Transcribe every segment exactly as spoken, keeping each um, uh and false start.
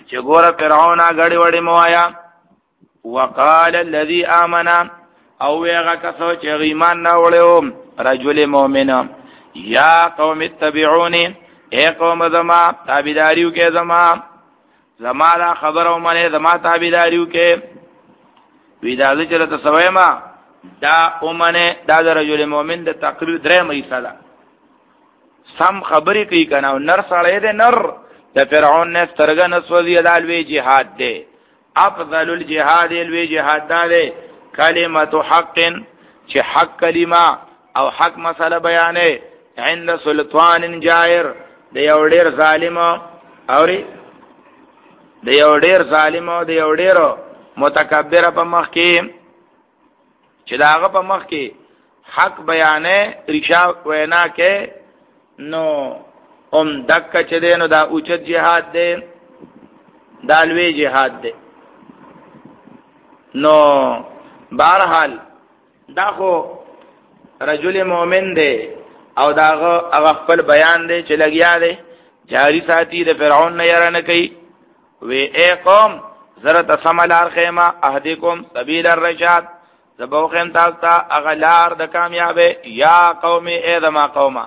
چې ګوره فرعون غړي وړي موایا. وقال الذي آمن او هغه کسو چې ایمان نه وړو رجل مؤمن یا قوم اتبعوني اے قوم زما تابعداریو کې زما زما دا خبرو منه زما تابعداریو کې وی دا چې ته سویما دا اومنه دا د رجل مؤمن د تقریر درې مېسا ده سم خبرې کوي کنه او نر سړی ده نر د فرعون نه سترګه نسوځي دالوی جهاد ده افضل الجهاد الوی جهاد ده کلمت حق چې حق کلمه او حق مسله بیانې عند سلطان جائر د یو ډیر ظالم اوري د یو ډیر ظالم او د یو ډیر متکبر په مخ کې چې داغه په مخ کې حق بیانې رشا وینا کې نو ام دک چې دینو دا اوچت جهاد دی دالوی جهاد دی. نو بهرحال دا خو رجل مؤمن دی او داغه هغه خپل بیان دی چې لګیا دی جاری ساتي د فرعون نه یاره نه کوي. وی اے قوم زره تسملار خیمه اهدیکم سبیل الرشاد زبوخم تاستا اغلار د کامیابی یا قومی اے دما قوما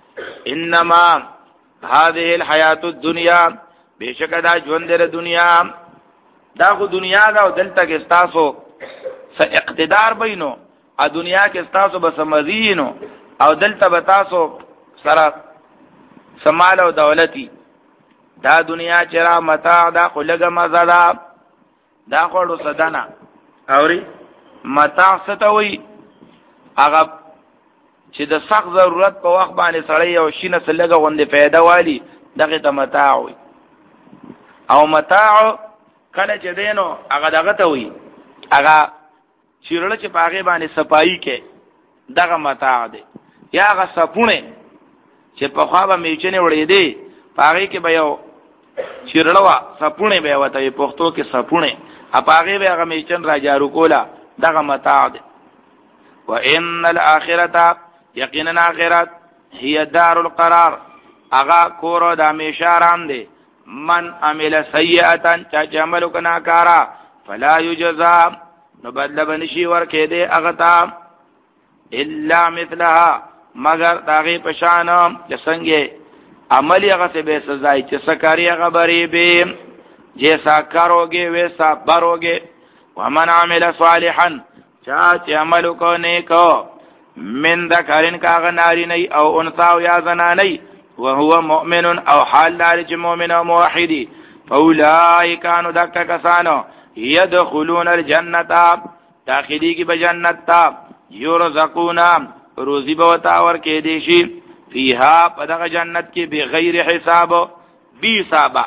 انما هذه الحیات الدنیا بیشک دا ژوند د دنیا دا خو دنیا دا دلته کې استاسو س اقتدار بینو ا دنیا کې استاسو بس مزینو او دلته بتاسو سره سمال او دولتی دا دنیا چرا متاع دا خلق مزه دا دا خوڑو صدنا اوری متاع ستوي هغه چې د سخت ضرورت په وخت باندې سړی او شینه سلګه غوندې پیدا والی دغه ته متاع وي او متاع کله چې دینو هغه دغه ته وي هغه چیرله چې پاغه باندې صفائی کې دغه متاع دی یا هغه صفونه چې په خوا به میچنه وړې دی پاغه کې به یو چیرلوا صفونه به وته پښتو کې صفونه اپاغه به هغه میچن را جارو کولا دغه متاع دی. وان الاخرته یقینا اخرت هي دار القرار اغا کورو د همیشه آرام دی. من عمل سیئه چا عمل کنا کارا فلا یجزا نو بدل بنشي ورکه دی اغه تا الا مثلها مگر داغه پشان لسنګي عمل هغه ته به سزا چې سکاري هغه بری به جیسا کاروگے ویسا بروگے ومن عمل صالحا چاچ عمل کو نیکو من ذکرین کا غناری نی او انثا یا زنانی وهو مؤمن او حال دارج مؤمن او موحدی فاولئک ان دک کسانو يدخلون الجنه داخلی کی بجنت تا یرزقون روزی بوتا ور کې دیشی فیها پدغه جنت کې بغیر حساب بی حسابا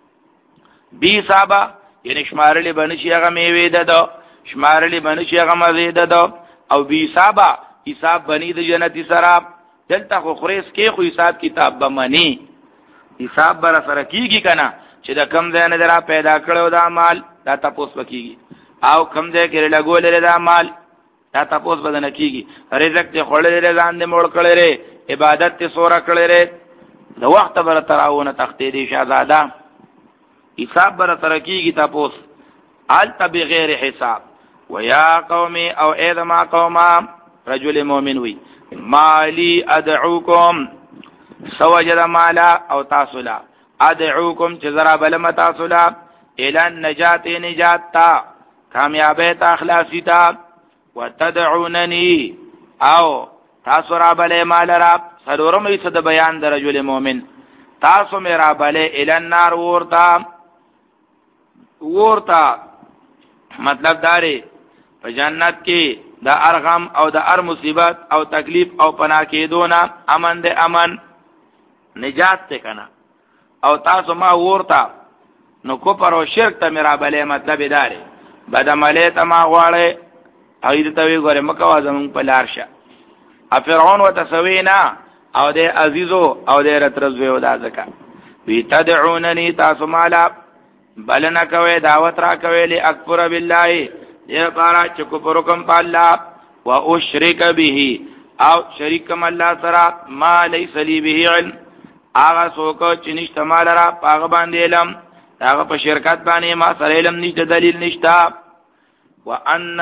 بی حسابا یعنی شمارلی بنشي هغه میوه ده دو شمارلی بنشي هغه مزه ده دو او بی حسابا حساب بنی د جنتی سراب دلته خو خریس کې خو حساب کتاب بمنی حساب بر سره کیږي کنه چې د کم ځای نه درا پیدا کړو دا مال دا تاسو وکیږي او کم ځای کې لګولې دا مال دا تاسو بدن کیږي رزق ته خړلې ځان دې موړ کړې ره عبادت ته سورا کړې ره د وخت بر تراونه تختې دي شهزاده حساب بر ترکیږي تاسو ال بغیر حساب ويا قومي او اذا ما قوما رجل مؤمن وي مالي ادعوكم سوجد مالا او تاسلا ادعوكم جزرا بلم تاسلا الى النجات نجات تا کامیابی تا اخلاصی تا وتدعونني او تاسو را بلې مال را سرورم ایسه د بیان د رجل مؤمن تاسو مې را بلې الى النار ورتا ورتا مطلب داري په جنت کې د ارغم او د ار مصیبت او تکلیف او پناه کېدونه امن دې امن نجات ته کنه او تاسو ما ورتا نو کو پر او شرک ته میرا بلې مطلب داري بدعمله ته ما غواړي اېد ته وی ګوره مکه وازم په لارشه ا فرعون وتسوینا او دې عزیزو او دې رترزوي ودا ځکه وی تدعونني تاسو مالا بلنا کوي دعوت را کوي ل اکبر بالله دې پارا چې کو پرکم پالا او اشرک به او شریکم الله سره ما ليس لي به علم هغه څوک چې نشته مال را پاغه باندې علم هغه په شرکت باندې ما سره علم نشته دلیل نشته وان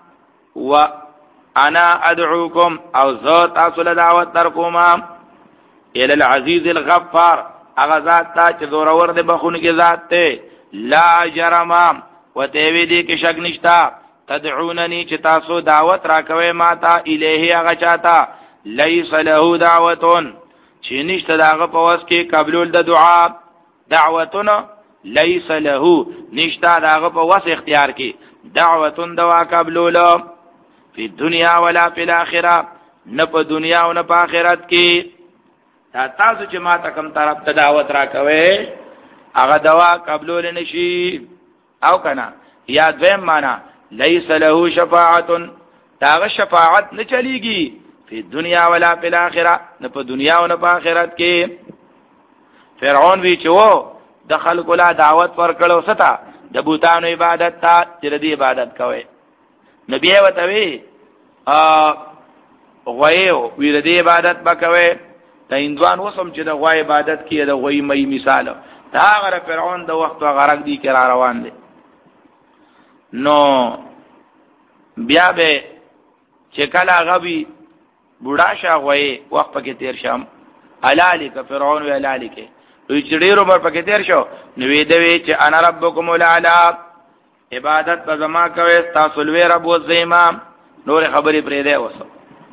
وانا ادعوكم او ذات تاسو له دعوت ترکوما الى العزيز الغفار هغه ذات ته چې زور ور دي بخون کې ذات ته لا جرم وتوی دي کې شک نشتا تدعونني چې تاسو دعوت راکوي ماته الیه هغه چاته ليس له دعوتون چې نشته داغه په واس کې قبول د دعا دعوتونه ليس له نشته داغه په واس اختیار کې دعوتون دعا قبول فی دنیا ولا فی الاخره نه په دنیا او نه په آخرت کې تا تاسو چې ما ته کوم طرف ته دعوت راکوي هغه دوا قبول نشي او کنه یا دویم معنا ليس له شفاعت داغه شفاعت نه چلیږي په دنیا ولا په الاخره نه په دنیا او نه په آخرت کې فرعون وی چې وو د خلکو لا دعوت ورکړو ستا د بوتانو عبادت ته چې دې عبادت کوي نبی وته وی ا غویو وی دې عبادت وکوي ته اندوان وسم چې د غوی عبادت کې د غوی مې مثال دا غره فرعون د وخت غرق دي کرا روان دي نو بیا به چې کله غبي بوډا شاغوي وخت پکې تیر شم الالیک فرعون وی الالیک وی چې ډیر عمر پکې تیر شو نو وی دوی چې انا ربکم الاعلى عبادت په زما کوي تاسو لوی رب و زیما نور خبرې پرې ده وسو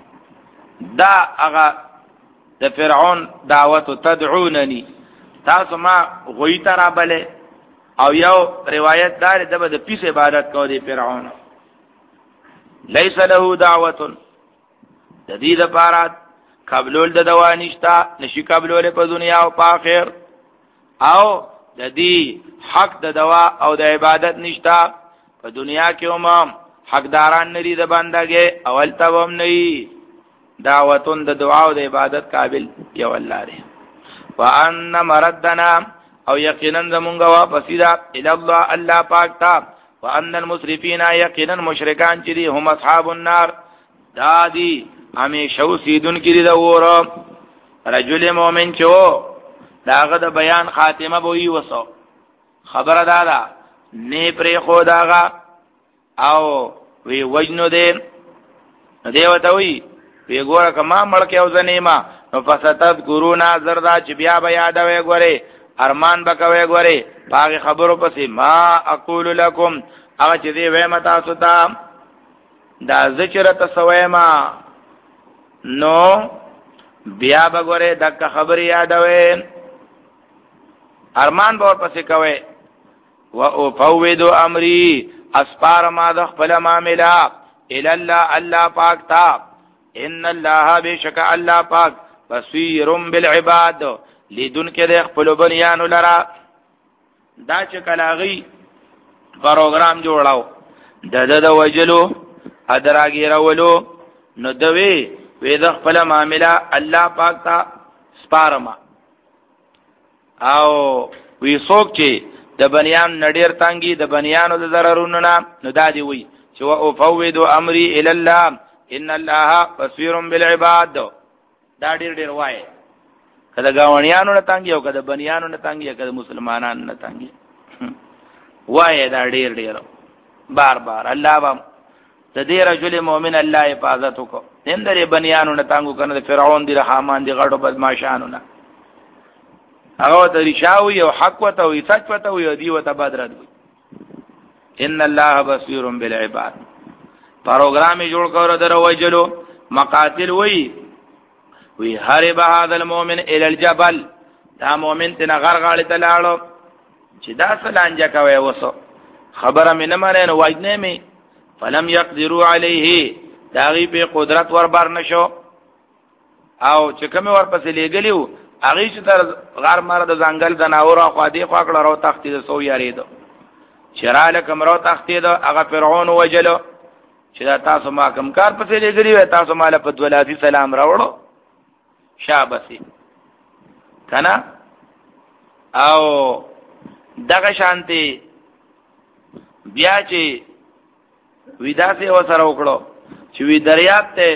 دا هغه د فرعون دعوت تدعونني تاسو ما غوی ترا بله او یو روایت دار دغه د پیس عبادت کو دی فرعون ليس له دعوت د دې لپاره قبول د دوا نشتا نشي قبول په دنیا او په آخر او د دې حق د دوا او د عبادت نشتا په دنیا کې هم حقداران نری د بندګي اول تبم نه دعوتون د دعا او د عبادت قابل یو الله دی وان مردنا او یقینا زمونږ واپس دا الی الله الله پاک تا وان المسرفین یقینا مشرکان چې دي هم اصحاب النار دادی همیشه وسیدون کړي دا ور رجل مؤمن چو داغه د بیان خاتمه بوئی وسو خبره دادا نه پرې خو داغه او وی وجنو دې دیوته وی وی ګوره کما ملک او زنیما نو فساتت ګورونا زردا چې بیا بیا دا وی ګوره ارمان بکوي ګوره باغ خبرو پسې ما اقول لكم هغه چې دی وې متا ستا دا ذکر تسویما نو بیا بګوره دغه خبر یادوي ارمان به پسې کوي و او فوض امري اسپار ما د خپل معاملہ الى الله الله پاک تا ان الله بشک الله پاک بصیر بالعباد لیدون کې د خپل بنیانو لرا دا چې کلاغي پروګرام جوړاو د د وجلو ادراګیرولو نو دوی وې د خپل معاملہ الله پاک تا سپارما او وی څوک چې د بنیان نډیر تانګي د بنیانو د ضررونو نو دادی وی چې او فوض امري الى الله ان الله بصير بالعباد دا ډیر ډیر وای کله گاونیانو نه تانګي او کله بنیانو نه تانګي کله مسلمانانو نه تانګي وای دا ډیر ډیر بار بار الله با د دې رجل مؤمن الله حفاظت وکړه اندرې بنیانو نه تانګو کنه فرعون دی رحمان دی غړو بدمعشانو نه هغه د رشاوی او حق وته وي سچ وته وي دی وته بدرت وي ان الله بصیر بالعباد پروګرام جوړ کړو دروځلو مقاتل وي وی هرب هذا المؤمن الى الجبل دا مؤمن تن غرغړی ته لاړو چې دا سلانجه کوي وسو خبره مې نه مانه نو وایځنه مې فلم يقدروا عليه داغي په قدرت ور بار نشو او چې کوم ور پسې لګلیو هغه چې تر غار مار د ځنګل د ناور خو دې خو کړه راو تختې د سو یارید چراله کوم راو تختې د هغه فرعون وجلو چې دا تاسو ما کوم کار پسې لګلی و تاسو مال په دولادي سلام راوړو شابسي کنا او دغه شانتي بیا چې ودا سي وسره وکړو چې وی دریاب ته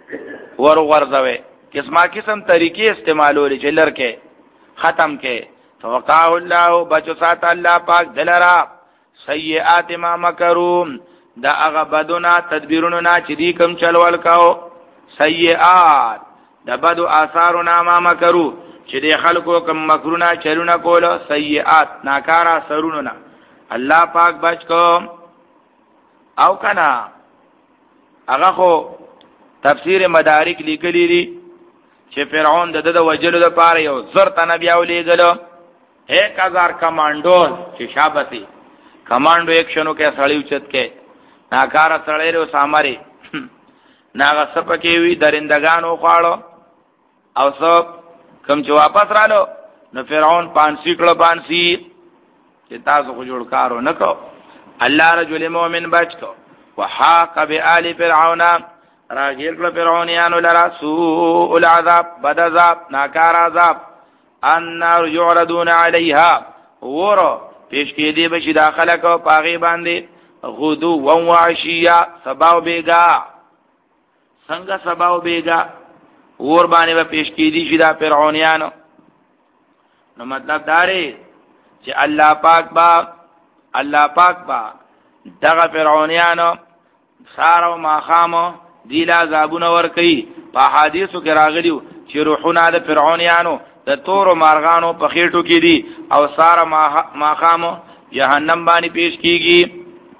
ور ورځوي قسمه قسم طریقې استعمالولې چې لړکې ختم کې فوقاه الله بچو سات الله پاک دلرا سیئات ما مکروم دا هغه بدونا تدبیرونو نا چې دی کوم چلول کاو سیئات دا بدو آثارنا ما مکرو چې دی خلکو کوم مکرونا چلونه کول سیئات ناکارا سرونو نا الله پاک بچ کو او کنا هغه خو تفسیر مدارک لیکلی دی چې فرعون د د وجلو د پاره یو زر تنه بیا ولېګلو ایک ہزار کمانڈو چې شابسي کمانڈو ایکشنو کې سړی اوچت کې ناکاره سړی له ساماري ناغه سپکې وی درندگانو خواړو او سب کم چې واپس رالو نو فرعون پانسی کړه پانسی چې تاسو خو جوړ کارو نکو الله رجل مؤمن بچ کو وحاق بآل فرعون راجل کړه فرعونانو لرا سوء العذاب بد عذاب ناکار عذاب النار يعرضون عليها ورو پیش کې دی بشي داخله کو پاغي باندې غدو و عشیا سباو بیگا څنګه سباو بیگا ور باندې به پیش کې دی چې دا فرعونانو نو مطلب داري چې الله پاک با الله پاک با دغه فرعونانو سارو ما خامو دیلا عذابونه ور کوي په حدیثو کې راغلیو چې روحونه د فرعونانو د تور مارغانو په خېټو کې دي او سارا ما خامو جهنم باندې پیش کیږي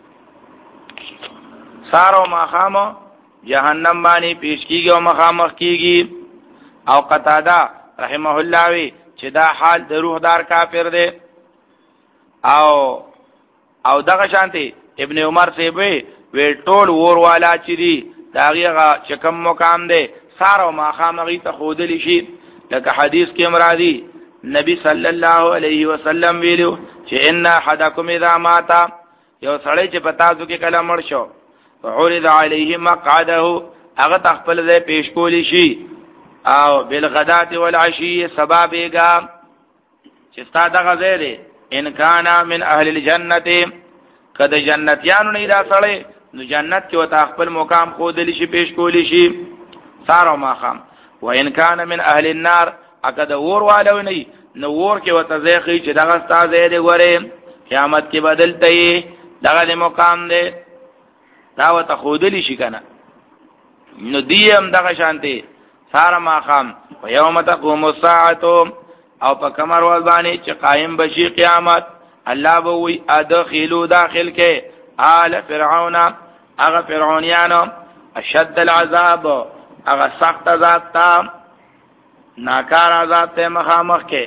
سارا ما خامو جهنم باندې پیش کیږي او مخامخ کیږي او قتاده رحمه الله وی چې دا حال د روحدار کافر دی او او دغه شانتي ابن عمر سی وی وی ټول ور والا چې دي داغه چکم مقام دی سارا ما خامغي ته خودلی شي لکه حدیث کې مرادی نبی صلی الله علیه وسلم ویلو چې ان احدکم اذا مات یو سړی چې پتا ځو کې کله مړ شو عرض علیه مقعده هغه تخپل ځای پیش کولی شي او بالغداة والعشی سبابېګا چې ستا دغه ځای دی ان کان من اهل الجنه کده جنتیانو نه دا سړی نو جنت کې وتا خپل مقام خودلی شي پیش کولی شي سارو ماخام وان کان من اهل النار اکد ور والو نه نو ور کې وته ځای چې دغه استاد دې غوړې قیامت کې بدلته دغه مقام دې دا وته خودلی شي کنه نو دیم دغه شانتي سارا ماخام و یوم تقوم الساعه او په کمر ول باندې چې قائم بشي قیامت الله به وی ادخلوا داخل کې آل فرعون هغه فرعونانو اشد العذاب هغه سخت عذاب تا ناکار عذاب ته مخامخ کې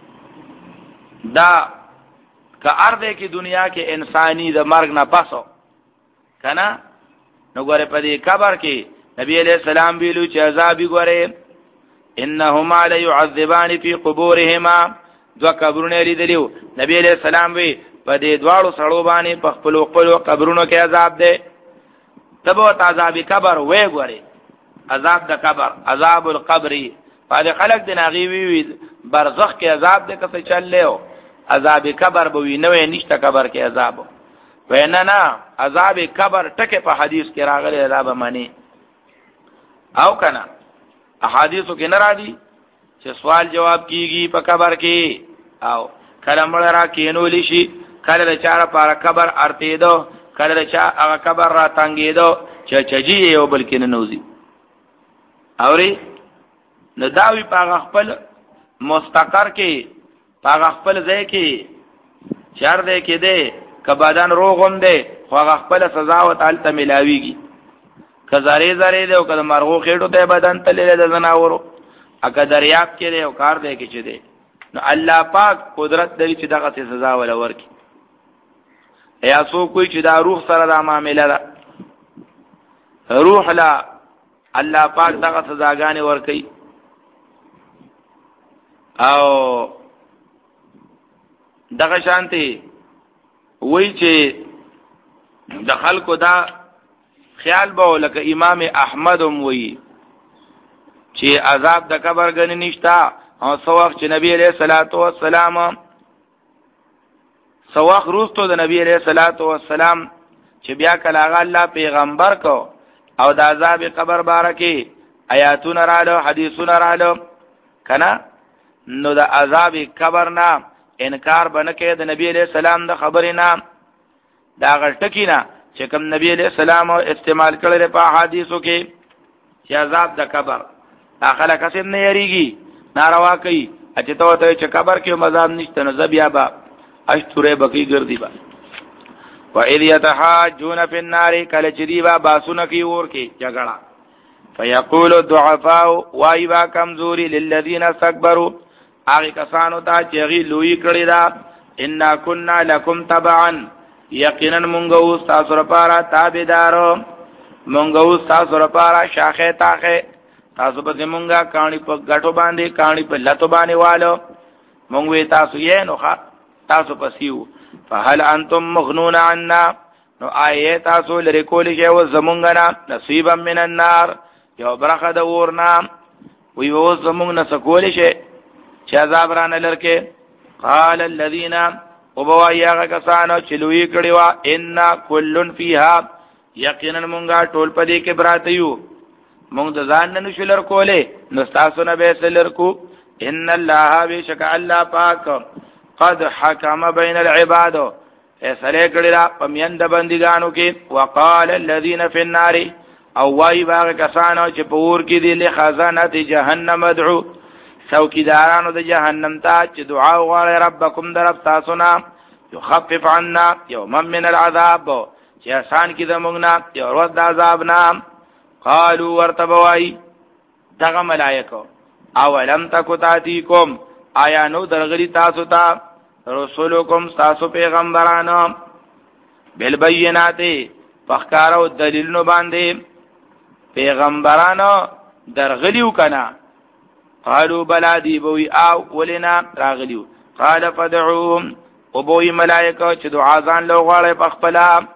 دا که ارده کې دنیا کې انسانی د مرګ نه پاسو کنه نو ګوره په دې قبر کې نبی علیہ السلام ویلو چې عذاب ګوره انهما لا يعذبان في قبورهما دو قبرونه لیدلو نبی علیہ السلام وی په دې دواړو سړو باندې په خپل خپل قبرونو کې عذاب ده تبو عذاب قبر وې ګوره عذاب د قبر عذاب القبر په خلق د ناغي وی برزخ کې عذاب د کته چللو عذاب قبر به وی نوې نشته قبر کې عذاب وینا نه عذاب قبر ټکه په حدیث کې راغلي عذاب معنی او کنه احادیثو کې ناراضي چې سوال جواب کیږي په قبر کې او کله مړ را کینول شي کله چاره پر قبر ارته دو کله چا هغه قبر را تنګې دو چې چجي یو بل کې نه نوځي اوري نو داوی په خپل مستقر کې په خپل ځای کې چار دې کې دې کبادان روغم دې خو خپل سزا او تعالی ته ملاويږي کزارې زارې دې او کله مرغو خېټو ته بدن تللې د زناورو اګه دریاب کې دې او کار دې کې چې دې نو الله پاک قدرت دې چې دغه سزا ولا ورکي یا سو کوئی چې دا روح سره دا معاملې ده روح لا الله پاک دغه سزاګانې ورکي او دغه شانتي وای چې د خلکو دا خیال به لکه امام احمد هم وای چې عذاب د قبر غنی نشتا او سوخ چې نبی علیہ الصلوۃ والسلام سوخ روستو د نبی علیہ الصلوۃ والسلام چې بیا کله الله پیغمبر کو او د عذاب قبر بارکه آیاتونه رالو حدیثونه رالو کنا نو د عذاب قبر نه انکار بنکې د نبی علیہ السلام د خبرې نه دا غټکی نه چې کوم نبی علیہ السلام استعمال کړل په حدیثو کې چې عذاب د قبر اخله کسب نه یریږي ناروا کوي چې ته ته چې قبر کې مزام نشته نو زبیا با اشتره بکی ګرځي با و اذ يتحاجون في النار کله چې دی با باسونه کې ور کې جګړه فيقول الضعفاء وايوا کمزوري للذين استكبروا هغه کسانو ته چې غي لوی کړی دا ان كنا لكم تبعا یقینا مونږ او تاسو لپاره تابعدارو مونږ او تاسو لپاره شاخه تاخه تاسو په مونږه کہانی په غټو باندې کہانی په لاتو باندې والو مونږ وی تاسو یې نو ښا تاسو پسیو فهل انتم مغنون عنا نو آیه تاسو لری کولې چې و زمونږ نه نصیبا من النار یو برخه د ورنا وی و زمونږ نه سکولې شي چې عذاب رانه لرکه قال الذين وبوایا کسانو چې لوی کړي وا ان کلن فیها یقینا مونږه ټول پدې کې براتیو مونږ د ځان نه شلر کوله نو تاسو نه به سلر کو ان الله بشک الله پاک قد حكم بين العباد فیصله کړی را پمیند بندګانو کې وقال الذين في النار او وای باغ کسانو چې پور کې دي له خزانه جهنم ادعو څوکیدارانو د جهنم ته چې دعا وغواړي ربکم درب تاسو نه يخفف عنا يوما من العذاب چې آسان کې د موږ نه یو ورځ د عذاب نه قالوا ورتبوای دغه ملائکه اولم تکو تاتیکم آیا نو درغلی تاسو ته رسولکم تاسو پیغمبرانو بالبینات فخکارو دلیلونو باندې پیغمبرانو درغلیو کنا قالوا بلا دی بوی او ولنا راغلیو قال فدعوهم وبوی ملائکه چې دعا ځان له غواړي په خپل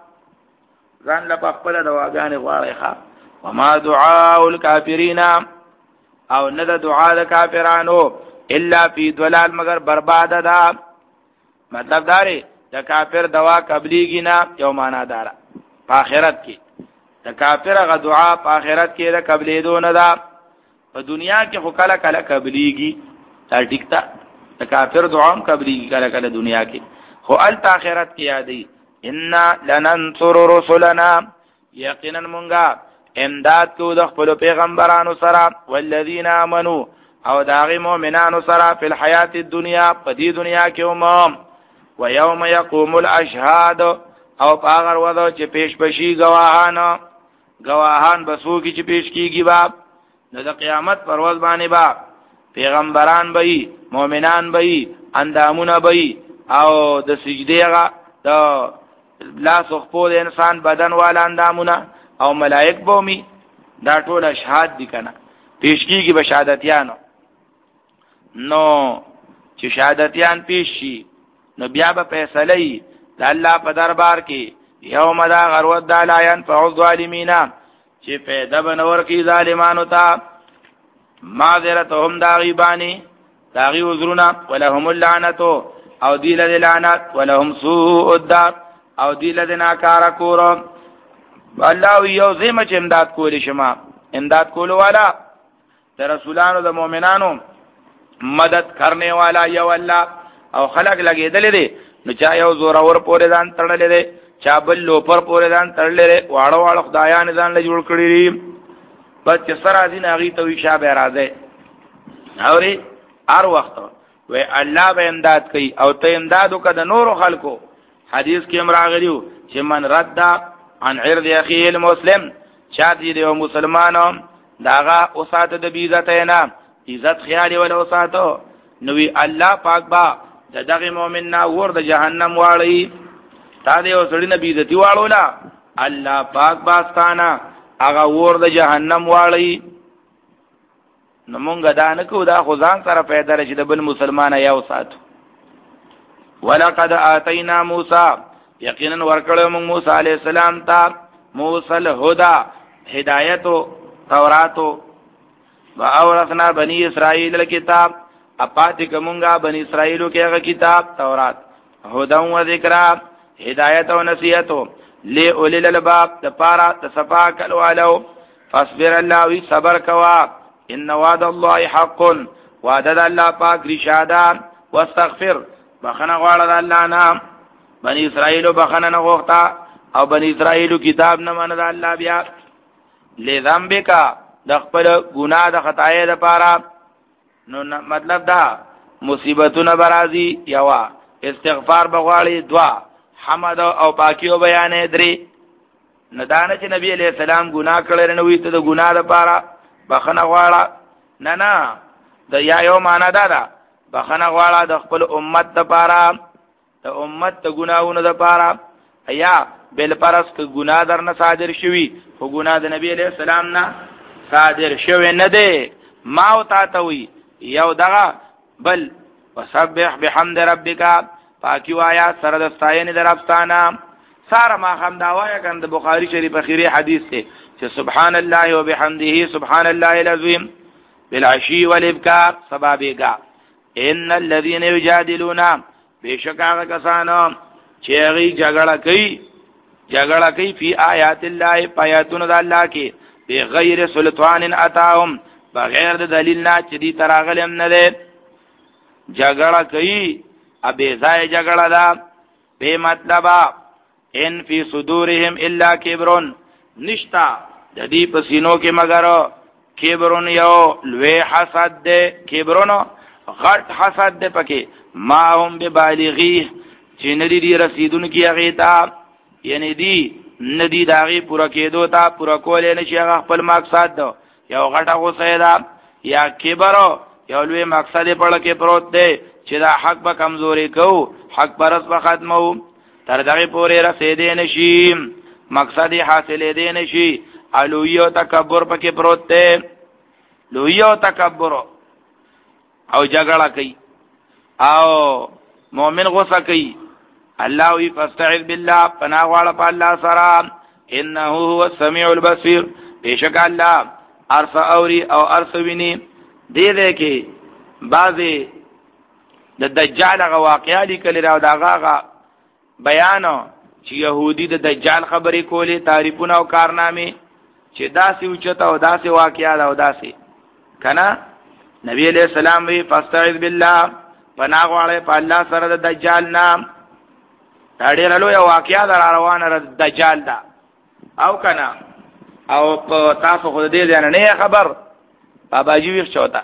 ځان له په خپل دعاګانې غواړي ښا وما دعاء الكافرين او نه د دعا د کافرانو الا فی ضلال مگر برباد ده مطلب داري د کافر دوا قبليږي نه یو معنا دارا په آخرت کې د کافر غ دعا په آخرت کې د قبلې دو نه ده په دنیا کې خو کله کله قبليږي تا ټیکتا د کافر دعا هم قبليږي کله کله دنیا کې خو ال آخرت کې یادې ان لننصر رسلنا یقینا مونږه امداد کو د خپل پیغمبرانو سره والذین آمنو او داغی مومنانو سره فی الحیات الدنیا په دې دنیا کې هم و یوم یقوم الاشهاد او پاغر وځو چې پیش بشي گواهان گواهان بسو کې چې پیش کیږي با د قیامت پر ورځ باندې با پیغمبران به مومنان به اندامونه به او د سجده غا د لاس خو د انسان بدن والا اندامونه او ملائک بومي دا ټول اشهاد دي کنه پیش کیږي به شهادتيانو نو چې شهادتيان پیش شي نو بیا به فیصله ای د الله په دربار کې یوم دا غرود د لاین فعذ ظالمین چې پیدا بنور کی ظالمانو ته معذرتهم دا غیبانی دا غي عذرنا ولهم اللعنتو او دی له لعنت ولهم سوء الدار او دی له ناکاره کورم الله یو زمه چې امداد کولی شما امداد کولو والا د رسولانو د مؤمنانو مدد کرنے والا یو الله او خلق لګیدل دي نو چا یو زور اور پورې ځان تړلې دي چا بل لوپر پورې ځان تړلې دي واړو واړو خدایان ځان له جوړ کړی دي بس چې سره دین هغه ته وی شابه راځي اوري هر وخت و الله به امداد کوي او ته امداد وکړه د نور خلکو حدیث کې امراغلیو چې من رد عن عرض اخيه المسلم شادي دی مسلمانو داغه او ساته د بیزتینا عزت خیالي ولا او ساتو نوې الله پاک با د دغه مؤمن نا ور د جهنم واړی تا دې او سړی نه بیزتی واړو لا الله پاک باستانا هغه ور د جهنم واړی نو مونږ دا نه کو دا خو ځان سره پیدا رشي د بل مسلمان یا او ساتو ولقد اتینا موسی یقینا ورکړو موږ موسی علی السلام ته موسی الهدى هدایت او تورات او اورثنا بنی اسرائیل الكتاب اپات کومګه بنی اسرائیلو کې هغه کتاب تورات هدى او ذکر هدایت او نصیحت له اولل الباب د پارا د صفا کلوالو فاصبر الله وی صبر کوا ان وعد الله حق وعد الله پاک رشادان واستغفر بخنه غواړه د الله نه بنی اسرائیل بخنه نه غوښتا او بنی اسرائیل کتاب نه منل الله بیا لذنبک د خپل ګناه د خطای لپاره نو مطلب دا مصیبتونه برازي یوا استغفار بغواړي دوا حمد او پاکي او بیان درې ندانه چې نبی علیہ السلام ګناه کړل نه وي ته د ګناه لپاره بخنه غواړه نه نه د یا یو معنا دا ده بخنه غواړه د خپل امت لپاره د امت د ګناہوں لپاره ایا بل پرس ک ګناه درنه صادر شوی خو ګناه د نبی علیہ السلام نه صادر شوی نه ده ما او تا ته وی یو دغه بل وسبح بحمد ربک پاکی وایا سره د ستاینې درپستانه ساره ما هم دا وایا کنه د بخاری شریف اخیری حدیث ته چې سبحان الله وبحمده سبحان الله العظیم بالعشی والابکار سبابېګا ان الذين يجادلون بشکا کسانو چې هغه جګړه کوي جګړه کوي فی آیات الله پایاتون د الله کې بغیر سلطان اتاهم بغیر د دلیل نه چې دي تراغلم نه ده جګړه کوي ابي ځای جګړه ده به مطلب ان فی صدورهم الا کبرون نشتا د دې پسینو کې مگر کبرون یو لوی حسد ده کبرون غټ حسد ده پکې ما هم ببالغی چې ندی دی رسیدون کی هغه تا یعنی دی ندی داغي پورا کېدو تا پورا کولې نشي هغه خپل مقصد ده یو غټه غوسه ده یا کبر یو لوی مقصد په لکه پروت ده چې دا حق به کمزوري کو حق پرس به ختمو تر دغه پورې رسیدې نشي مقصد حاصلې دې نشي الوی او تکبر پکې پروت ده لوی او تکبر او جګړه کوي او مؤمن غوسه کوي الله وی فاستعذ بالله پناه واړه په الله سره انه هو السميع البصير بشک الله ارس اوري او ارس ویني دې دې کې بعضي د دجال غ واقعا لیکل راو داغه بیان چې يهودي د دجال خبرې کولې تعریفونه او کارنامې چې داسې اوچته او داسې واقعا او داسې کنا نبی علیہ السلام وی فاستعذ بالله پناه غواړي په الله سره د دجال نام دا ډېر لوی واقعیا در روانه د دجال دا او کنا او په تاسو خو دې ځان نه خبر بابا جی ویښ چوتا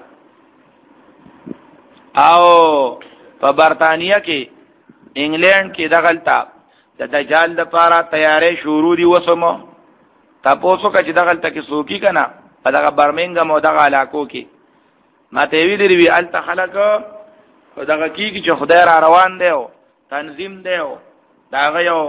او په برتانیې کې انګلند کې دغلتا د دجال لپاره تیارې شروع دي وسمو تاسو کچې دغلتا کې سوکی کنا په دغه برمنګم او دغه علاقو کې ما ته وی دی وی ال تخلق دغه کیږي چې خدای را روان دی او تنظیم دی او داغه یو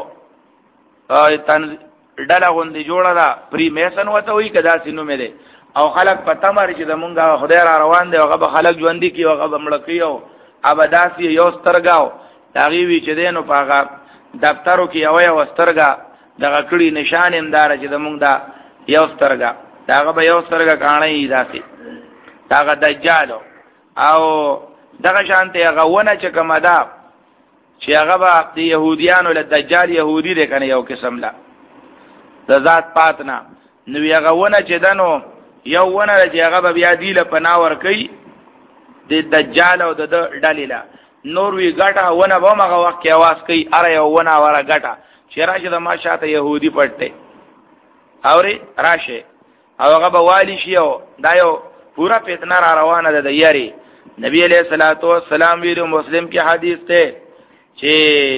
تنظیم ډله غوندې جوړه ده پری میسن وته وی کدا سينو مې ده او خلق پته مر چې زمونږه خدای را روان دی هغه به خلق ژوند کی هغه به مړ کیو ابداسي یو سترګاو داغي وی چې دینو پاغه دفترو کې یو یو سترګا دغه کړي نشان امدار چې زمونږ دا یو سترګا داغه به یو سترګا کانه داسي داغه دجال او دغه شانته هغه ونه چې کومه ده چې هغه به د يهوديانو له دجال يهودي ده کنه یو قسم لا د ذات پاتنا نو هغه ونه چې دنو یو ونه چې هغه به بیا دی له پناور کوي د دجال او د ډلیلا نور وی ګټه ونه به مغه وخت کې आवाज کوي اره یو ونه وره ګټه چې راشه د ما شاته يهودي پټه اوري راشه او هغه به والی شي او دا یو پورا فتنه را روانه ده د یاري نبی علیہ الصلوۃ والسلام ویلو مسلم کې حدیث ته چې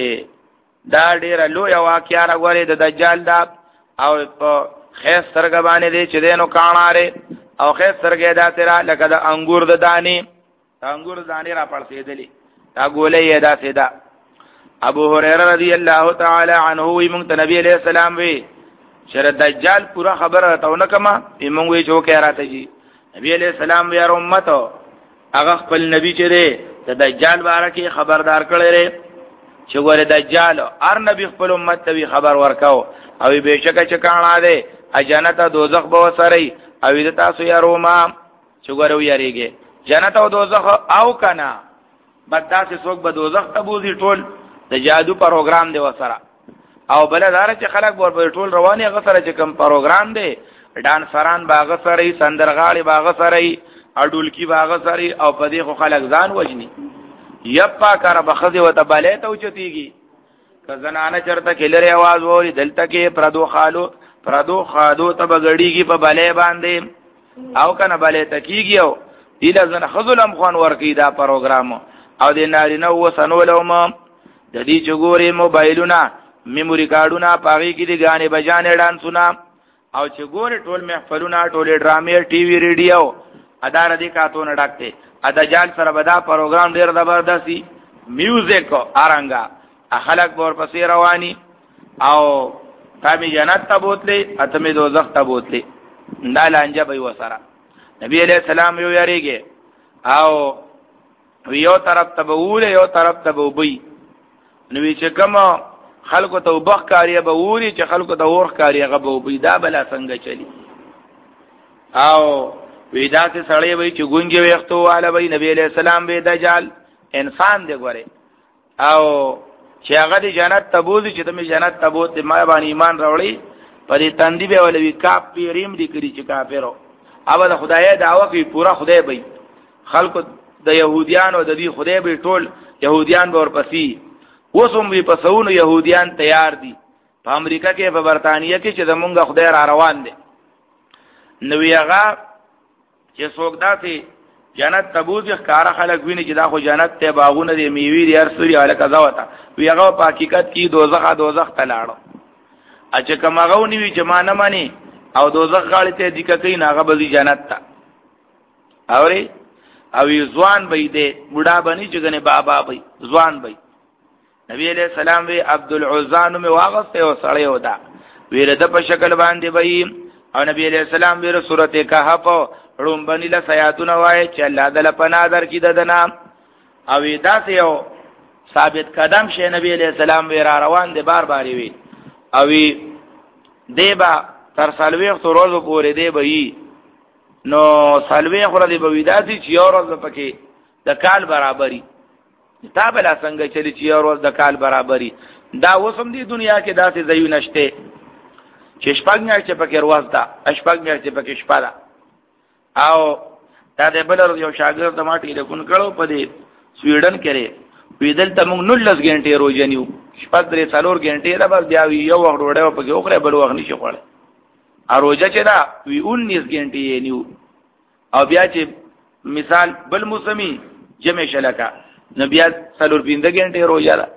دا ډیر لوی واقعیا راغوري د دجال دا او په خیس سرګ باندې دي چې دینو کاناره او خیس سرګ دا تیرا لکه د انګور د دانی انګور د دانی را پړسېدلی دا ګولې یې دا سیدا ابو هريره رضی الله تعالی عنه وی مونږ ته نبی علیہ السلام وی چې دجال پورا خبره تاونه کما موږ وی جو کې راته جی نبی علیہ السلام وی امته هغه خپل نبی چې دی د دجال باره کې خبردار کړی دی چې ګوره دجال هر نبی خپل امت ته خبر ورکاو او بهشکه چې کاڼه دی جنت او دوزخ به وسري او د تاسو یاروما چې ګوره ویریږي جنت او دوزخ او کنا بداسه څوک به دوزخ ته بوزي ټول د جادو پروګرام دی وسره او بل دار چې خلک ور په ټول رواني غسره چې کوم پروګرام دی ډانسران باغ سره سندرغاړي باغ سره اډول کی باغ سره او په دې خو خلک ځان وجني یپا کار بخزه وته بالې ته اوچتیږي که زنانه چرته کلره आवाज ووري دلته کې پردو خالو پردو خادو ته بغړیږي په بالې باندې او کنه بالې تکیږي او دله زنه خذلم خوان ورکی دا پروګرام او د نارینه وسنولوم د دې چګوري موبایلونه میموري کارډونه پاغي کې دي غانې بجانې ډانسونه او چې ګوري ټول محفلونه ټول ډرامې ټي وي ریډیو ادار دي کاتونه ډاکته ادا جال سره بدا پروګرام ډیر زبردستي میوزیک ارنګا خلق بور پسې رواني او تامي جنت ته بوتلې اتمه دوزخ ته بوتلې دا لانجه به وسره نبی عليه السلام یو یریږي او یو طرف ته بوله یو طرف ته بوبي نو چې کوم خلکو ته وبخ کاریه به ووري چې خلکو ته ورخ کاریه غو بوبي دا بلا څنګه چلی او وېدا ته سړی وي چې ګونګي وختو والا وي نبی عليه السلام به دجال انسان دی ګوره او چې هغه د جنت تبوز چې تمه جنت تبوز د ما باندې ایمان راوړي په دې تندې به ولوي کاپ پیریم دي کړی چې کافرو اوبه د خدای دعوه کوي پورا خدای به خلکو د يهوديانو د دې خدای به ټول يهوديان به ورپسې وسوم به پسونو يهوديان تیار دي په امریکا کې په برتانیې کې چې زمونږ خدای را روان دي نو هغه چې څوک داسې جنت تبوز ښکارا خلک ویني چې دا خو جنت ته باغونه دي میوي دي هر سوري اله قضا وتا وی هغه په حقیقت کې دوزخه دوزخ ته لاړو اچ کماغه ونی چې ما نه مانی او دوزخ غاړي ته د ککې ناغه بزي جنت ته اوري او ځوان به دې بوډا بني چې غنه بابا به ځوان به نبی عليه السلام وی عبد العزان می واغسته او سړی ودا ویره په شکل باندې به او نبی عليه السلام ویره سورته کهف روم بنی له سیاتونه وای چې الله دل پناه در کی ددنا او دا ته یو ثابت قدم شه نبی علیہ السلام وی را روان دي بار بار وی او دیبا تر سالوی خو روزو پورې دی به نو سالوی خو دی به وداسي چې یو روز پکې د کال برابرۍ تا بلا څنګه چې یو روز د کال برابرۍ دا وسم دی دنیا کې داسې ځای نشته چې شپږ میاشتې پکې ورځ ده شپږ میاشتې پکې شپه ده او دا د بل یو شاګرد د ما ټلیفون کړو په دې سویډن کې ویدل ته موږ نولس غنټې روزنیو شپږ درې څلور غنټې دا بس بیا یو وخت وړو په کې اوخره بل وخت نشي خوړل ا روزه چې دا وی انیس غنټې نیو او بیا چې مثال بل موسمي جمع شلکا نبی څلور پنځه غنټې روزه ده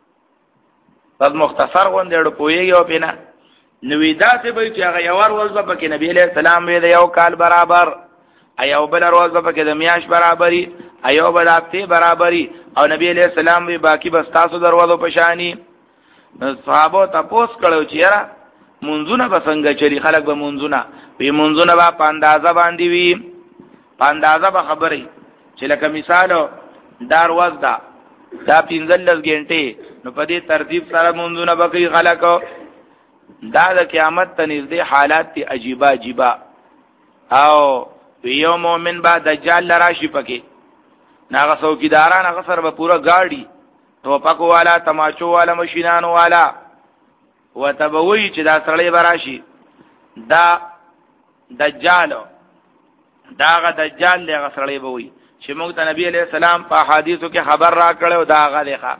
پس مختصر غونډه پويږي او پینا نو دا څه به چې هغه یو ورځ په کې نبی له سلام وی یو کال برابر ایو بل ورځ په کې د میاش برابرۍ ایو بل هفته برابرۍ او نبی علیہ السلام وی باقی بس تاسو دروازو پشانی صحابه تاسو کړو چې را منځونه بسنګ چری خلک به منځونه وی منځونه با پاندازه باندې وی پاندازه به خبرې چې لکه مثال دار وځدا دا پینځلس غنټې نو په دې ترتیب سره منځونه به کوي خلکو دا د قیامت ته نږدې حالات تی عجیبه عجیبه او یو مومن با دجال لراشي پکې ناغه څوکیداران هغه سره به پورا گاډي ټوپکو والا تماچو والا ماشینانو والا وتبوي چې دا سړی براشي دا دجال داغه دجال له سړی بوي چې موږ ته نبی عليه السلام په حدیثو کې خبر را کړو دا هغه دی ښا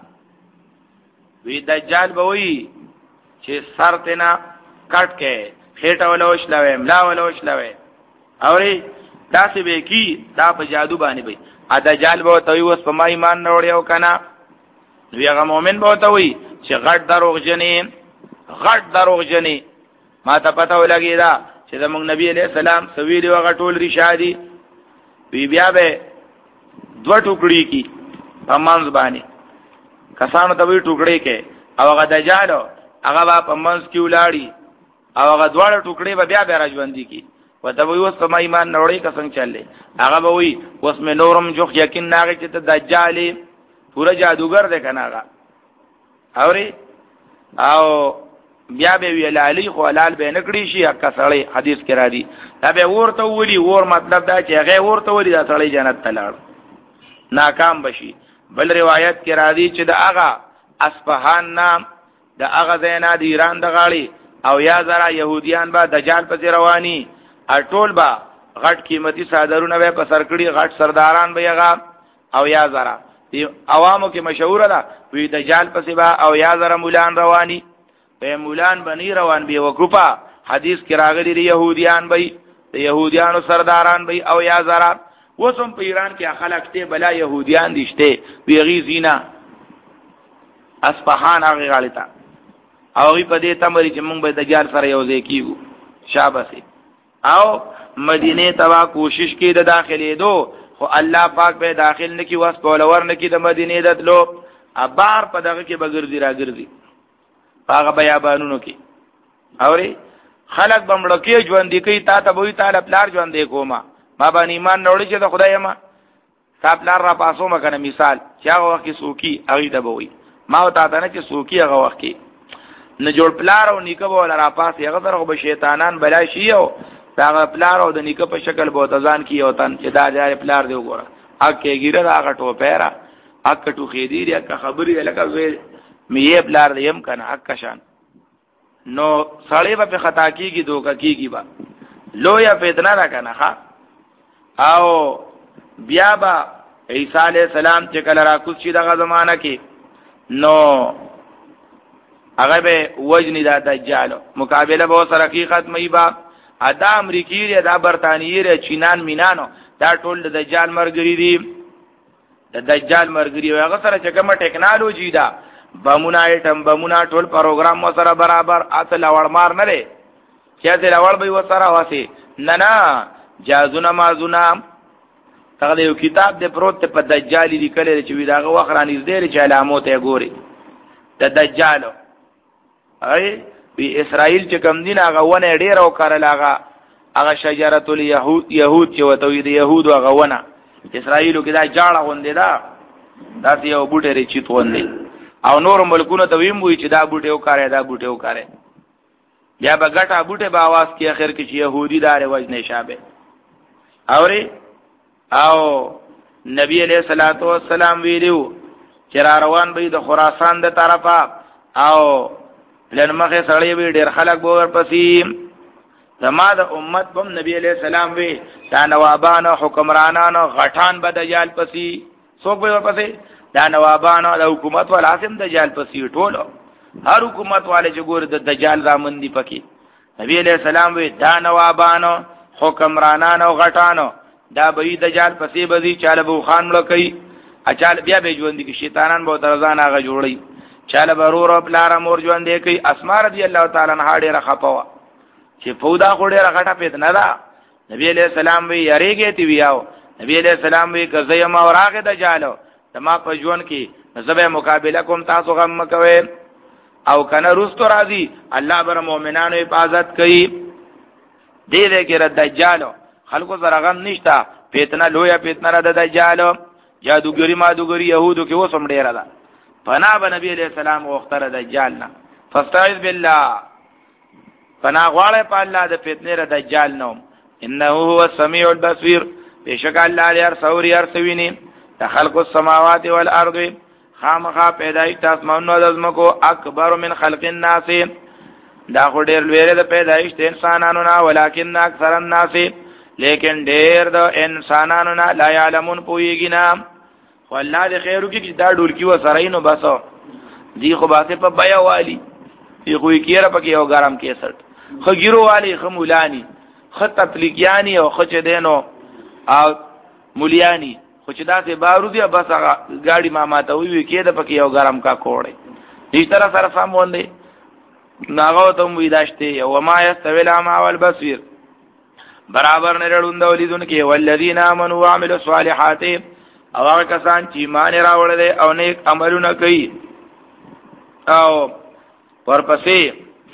وی دجال بوي چې سر تینا کټ کې خېټه ولوش لوي ملا ولوش لوي اوري داسې به کی دا په جادو باندې وي ا دجال به توي وس په ما ایمان نه وړیو کنه نو هغه مؤمن به توي چې غټ دروغ جنې غټ دروغ جنې ما ته پته ولګی دا چې زموږ نبی عليه السلام سویلی وغه ټول رشادي وی بیا به دوه ټوکړي کی په مانځ باندې کسانو ته وی ټوکړي کې او هغه دجال هغه په منځ کې ولاړی او هغه دواړه ټوکړي به بیا بیا راځوندي کی وته وی اوس ما ایمان نوړی کا څنګه چلې هغه به وی اوس مې نورم جو یقین ناغه چې ته دجال پورا جادوګر دی کنه هغه اوري او بیا به ویل علی خو حلال به نکړي شي اکا سړی حدیث کې را دي دا به ورته ولي ور مطلب دا چې هغه ورته ولي دا سړی جنت ته لاړ ناکام بشي بل روایت کې را دي چې دا هغه اصفهان نام دا هغه زینا د ایران د غاړي او یا زرا يهوديان با دجال په رواني اټول با غټ قیمتي صادرونه به په سرکړي غټ سرداران به هغه او یا زرا د عوامو کې مشهور ده وی دجال پسې با او یا زره مولان رواني په مولان بني روان بي وقفا حدیث کې راغلي دي يهوديان به د يهوديانو سرداران به او یا زره وسم په ایران کې خلک ته بلا يهوديان دشته ویغي زینا اصفهان هغه غالطا او په دې تمري چې موږ به دجال سره یو ځای کیو شاباسي او مدینه تبا کوشش کې د داخلي دو خو الله پاک به داخل نکی واس کولور نکی د مدینه دتلو ابار په دغه کې بغردي راګردي هغه بیابانونو کې اوري خلق بمړکی ژوند دي کوي تا ته وې تعالی پلار ژوند دی کوما ما باندې ایمان نوړي چې د خدای ما صاحب را پاسو مکنه مثال چې هغه وخت سوکی هغه ته وې ما او تا ته نه چې سوکی هغه وخت کې نه جوړ پلار او نیکه ولا را پاس هغه سره به شیطانان بلا شي او دا پلار او د نیکه په شکل به تزان کی او تن چې دا ځای پلار دی وګوره اکه ګیره دا غټو پیرا اکه ټو خېدی اکه خبري لکه زوی مې پلار دی هم کنه اکه شان نو سړی به خطا کیږي دوکا کیږي با لو یا فتنه را کنه ها او بیا با عیسی علی السلام چې کله را کوڅ شي دغه زمانہ کې نو هغه به وجنی دا دجال مقابله به سره حقیقت مې با ادا امریکای ری دا برتانیې ری چینان مینانو دا ټول د دجال مرګري دي د دجال مرګري هغه سره چې کومه ټیکنالوژي دا بمونه ایټم بمونه ټول پروګرام مو سره برابر اته لوړ مار نه لري چې دې لوړ به وسره واسي نه نه جازونه مازونه هغه یو کتاب د پروت په دجال لیکل چې وی داغه وخرانیز دی چې علامات یې ګوري د دجال ای وی اسرائیل چې کم دین هغه ونه ډیر او کارل هغه هغه شجره الیهود یهود چې وته وی د یهود هغه ونه اسرائیلو کې دا جاړه وندې دا دا یو بوټه ری چیت وندې او نور ملکونو ته ویم وی چې دا بوټه وکړای دا بوټه وکړای بیا به ګټه بوټه په आवाज کې اخر کې چې يهودي دار وجنه شابه اوري او نبی علیہ الصلوۃ والسلام ویلو چې را روان به د خراسان د طرفه او لنمخه سړی وی ډیر خلک به ورپسې زما د امت بم نبی علیہ السلام وی دا نوابانو حکمرانانو غټان به دجال پسې څوک به ورپسې دا نوابانو د حکومت ول عاصم دجال پسې ټولو هر حکومت والے چې ګور د دجال زامن دی پکې نبی علیہ السلام وی دا نوابانو حکمرانانو غټانو دا به دجال پسې بزي چاله بو خان مړ کوي اچال بیا به ژوند کې شیطانان به درزان هغه جوړي چاله برور او پلار مور ژوند دی کوي اسماء رضی الله تعالی عنها ډیره خپوا چې فودا خو ډیره غټه پیت نه ده نبی علیہ السلام وی یریږي تی ویاو نبی علیہ السلام وی کزه ما وراغه دجالو تما په ژوند کې زبې مقابله کوم تاسو غم کوي او کنه رستو راضی الله بر مؤمنانو حفاظت کوي دې دې کې رد دجالو خلکو سره غم نشتا پیتنا لویا پیتنا را د دجالو جادوګری مادوګری يهودو کې وسم ډیر ده فنا به نبی علیہ السلام وختره دجالنا فاستعذ بالله فنا غواړی په الله د فتنې را دجال نو انه هو السميع البصير بشک الله لري سوري ارسویني د خلق السماوات والارض خامخا پیدایش تاسمانو د زمکو اکبر من خلق الناس دا خو ډیر لوی د پیدایش د انسانانو نه ولکن اکثر الناس لیکن ډیر د انسانانو نه لا يعلمون پویږي نه والله د خیرو کې دا ډول کې وسرینو بسو دی خو باسه په بیا والی یو کوی کیره پکې یو ګرام کیسټ خو ګیرو والی خمولانی خط تپلیکیانی او خچ دینو او مولیانی خو چې دا سه بارودی بس هغه گاڑی ما ماته وی کېده پکې یو ګرام کا کوړې دې طرح سره سموندې ناغو ته وی داشته او ما یستویل ما والبصیر برابر نه رډوند ولیدون کې والذین آمنوا وعملوا الصالحات او هغه کسان چې ایمان راوړل او نیک عملونه کوي او ورپسې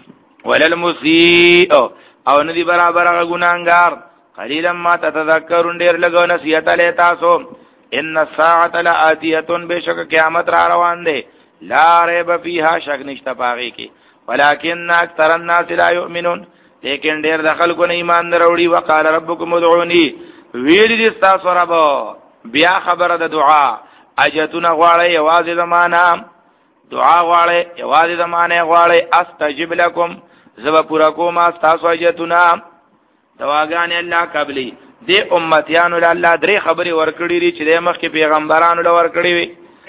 وللمسیء او ندی برابر هغه ګناګار قلیلا ما تتذکرون ډیر لګو نصیحت له تاسو ان الساعه لاتیه بشک قیامت را روان دی لا ریب فیها شک نشته پاږي کې ولکن اکثر الناس لا یؤمنون لیکن ډیر دخل کو نه ایمان دروړي وقال ربکم ادعونی ویل دي تاسو رب بیا خبره د دعا اجتون غواړی یوازې زمانہ دعا غواړی یوازې زمانہ غواړی استجب لكم زب پورا کوم تاسو اجتون دواګان الله قبلی دې امتیانو له الله درې خبرې ورکړې دي چې د مخکې پیغمبرانو له ورکړې وي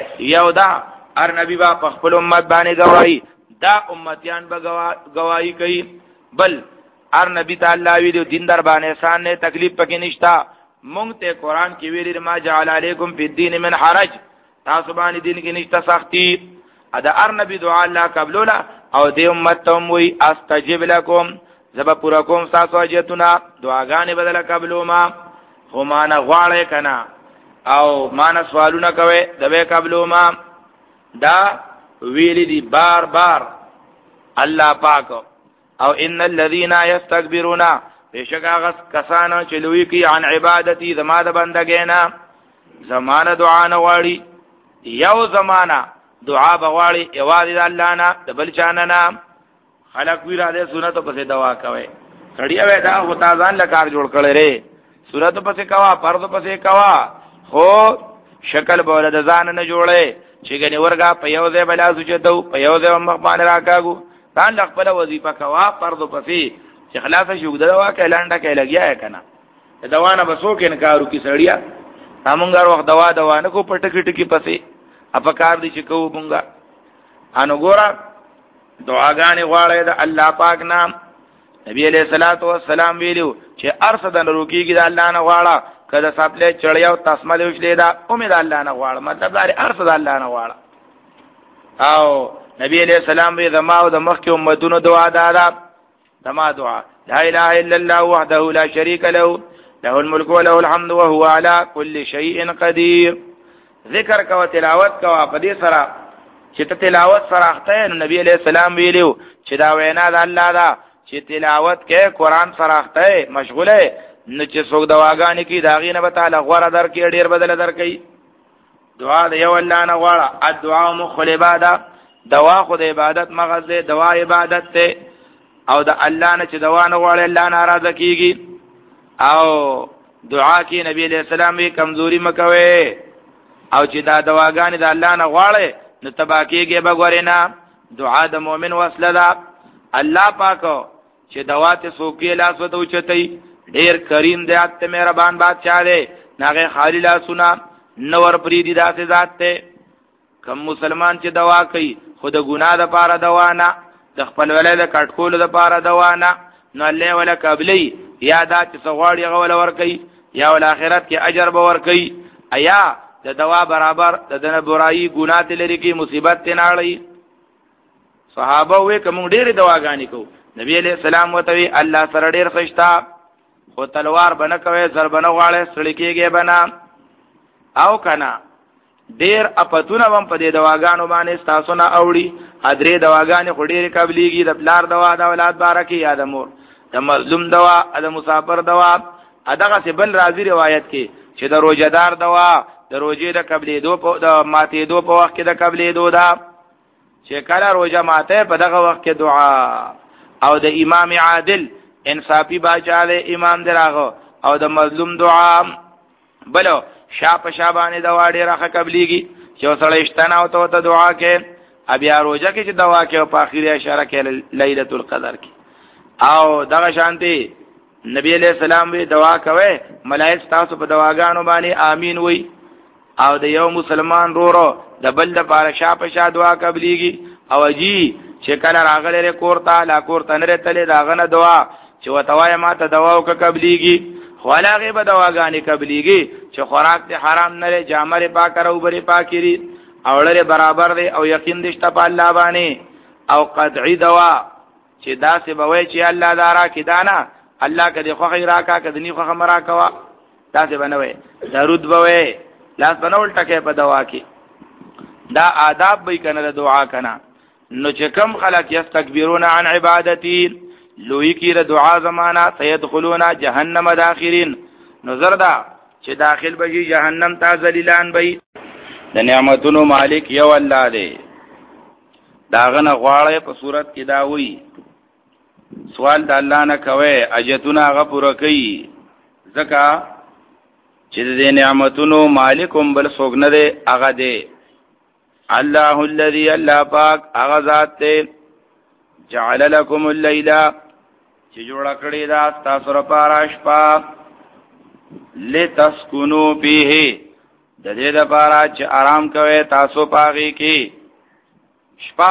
یو دا هر نبی با په خپل امت باندې گواہی دا امتیان به گواہی کوي بل هر نبی تعالی ویلو دین در باندې احسان نه تکلیف پکې نشتا مونږ ته قران کې ویل ما جعل علیکم فی الدین من حرج تاسو باندې دین کې نشتا سختی ادا هر نبی دعا الله قبولولا او دې امت ته وی استجب لكم زب پورا کوم تاسو اجتنا دعاګانې بدل قبولو ما خو ما نه غواړې کنا او ما نه سوالونه کوي دبه قبولو ما دا ویل دي بار بار الله پاک او ان الذين يستكبرون بشکا کسانو چې لوی کی عن عبادتي زما د بندګینا زمانه دعا نه واړي یو زمانہ دعا بغواړي یوازې د الله نه د بل چانه نه خلق وی را دې سنت په دعا کوي کړي وې دا هوتا ځان لکار جوړ کړي ره سنت په کوا فرض په کوا خو شکل بوله د ځان نه جوړي چې ګنې ورګه په یو ځای بلا سوچتو په یو ځای مخ باندې راکاګو ځان خپل وظیفه کوا فرض پسې چې خلاص شو د دوا کې لانډه کې لګیا کنه دوا نه بسو کې انکارو کی سړیا همونګار وخت دوا دوا نه کو پټ کټ کی پسې اپکار دي چې کو مونږه انو ګورا دعاګانې غواړي د الله پاک نام نبی علیہ الصلوۃ والسلام ویلو چې ارصدن روکیږي د الله نه غواړه کله سپلې چړیاو تسمه دی وشلې دا امید الله نه غواړه مطلب دا ارصد الله نه غواړه او نبی علیہ السلام به زما او د مخکې امتونو دعا دادا زما دعا لا اله الا الله وحده لا شريك له له الملك وله الحمد وهو على كل شيء قدير ذکر کا تلاوت کا په دې سره چې ته تلاوت سره اخته نبی علیہ السلام ویلو چې دا وینا د الله دا چې تلاوت کې قران سره اخته مشغوله نه چې څوک دواګانې کې داغینه به تعالی غوړه درکې ډیر بدل درکې دعا د یو الله نه غواړه الدعاء مخ العباده دوا خو د عبادت مغز ده دوا عبادت ته او د الله نه چې دوا نه غواړي الله ناراضه کیږي او دعا کې نبی علیہ السلام وی کمزوري مکوي او چې دا دواګانې د الله نه غواړي نو تبا کېږي به ګورې نه دعا د مؤمن وسله ده الله پاکو چې دوا ته سوکې لاس وته اوچتای ډیر کریم دی اته مهربان بادشاہ دی ناغه خالی لا سنا نور پریدي داسې ذات ته کوم مسلمان چې دوا کوي خود ګناه د پاره دوا نه د خپل ولې د کټکول د پاره دوا نه نو الله ولا قبلي یادات سغواړي غول ور کوي یا ول اخرت کې اجر به ور کوي ایا د دوا برابر د دنه برایي ګناه تل لري کې مصیبت ته ناړي صحابه وې کوم ډېر دواګانی کو نبی عليه السلام وتوي الله سره ډېر خشتا خو تلوار بنه کوي زر بنه غواړي سړی کېږي بنا او کنا ډیر اپتونه هم په دې دواګانو باندې تاسو نه اوړي ادرې دواګانې خډيري قبليږي د بلار دوا د اولاد بارکه یاد مور د مظلوم دوا د مسافر دوا اداغه سی بل راځي روایت کې چې د روزدار دوا د روزې د قبلې دو په د ماتې دو په وخت کې د قبلې دو دا چې کله روزه ماته په دغه وخت کې دعا او د امام عادل انصافي باچاله امام دراغه او د مظلوم دعا بلو شاپ شابانه دوا ډیره قبليږي چې وسړی اشتنا او ته دعا کې بیا روزه کې چې دعا کې او په اخیری اشاره کې ليله القدر کې او دغه شانتي نبی علیہ السلام وی دعا کوي ملائکه تاسو په دواګانو باندې امين وي او د یو مسلمان رورو د بل د پاره شاپ شا دعا قبليږي او جی چې کله راغله کورته لا کورته نه رتلې داغه نه دعا چې وتوای ما ته دعا وک قبليږي خلا غیب دواګانی قبليږي چې خوراک ته حرام نه لري جامره پاک راو بری پاکيري او لري برابر دی او یقین دشته په الله باندې او قطعی دوا چې داسې بوي چې الله دارا کې دانا الله کدي خو خیر راکا کدنی خو خمرا کوا داسې بنوي درود بوي لاس بنول ټکه په دوا کې دا آداب به کنه د دعا کنه نو چې کم خلک یستكبرون عن عبادتي لوی کی ر دعا زمانہ سيدخلون جهنم داخرين نظر دا چې داخل بږي جهنم ته ذلیلان بې د نعمتونو مالک یو الله دی داغه نه غواړي په صورت کې دا وی سوال د الله نه کوي اجتونه غفور کوي زکا چې د نعمتونو مالکم بل څوک نه دی هغه دی الله الذي الله پاک هغه ذات ته جعل لكم الليل چې جوړ کړی دا تاسو لپاره شپه لتسكنوا فيه د دې لپاره چې آرام کوي تاسو پاغي کې شپه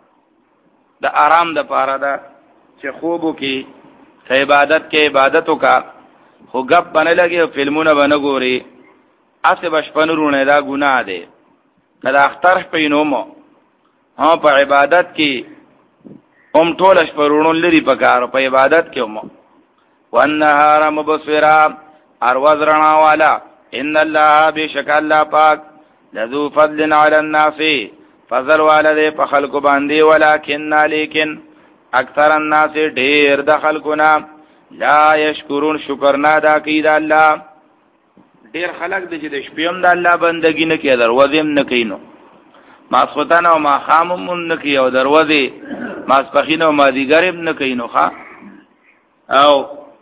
د آرام د پاره ده چې خوبو کې ته عبادت کې عبادتو کا خو غب باندې لګي او فلمونه باندې ګوري اسه بشپنورونه دا ګناه ده کله اختر پینومو ها په عبادت کې هم ټولش پرونو لري په کار په عبادت کې هم والنهار مبصرا ارواز رڼا والا ان الله بشک الله پاک ذو فضل علی الناس فضل والده په خلق باندې ولکن لیکن اکثر الناس ډیر د خلقنا لا یشکرون شکر نه ادا کوي د الله ډیر خلق د چې د شپیم د الله بندګی نه کوي دروازې نه کوي نو ماسختانه او ما خامم نه کوي او دروازې ماسپخینه او مادیګرب نه کوي نو ښا او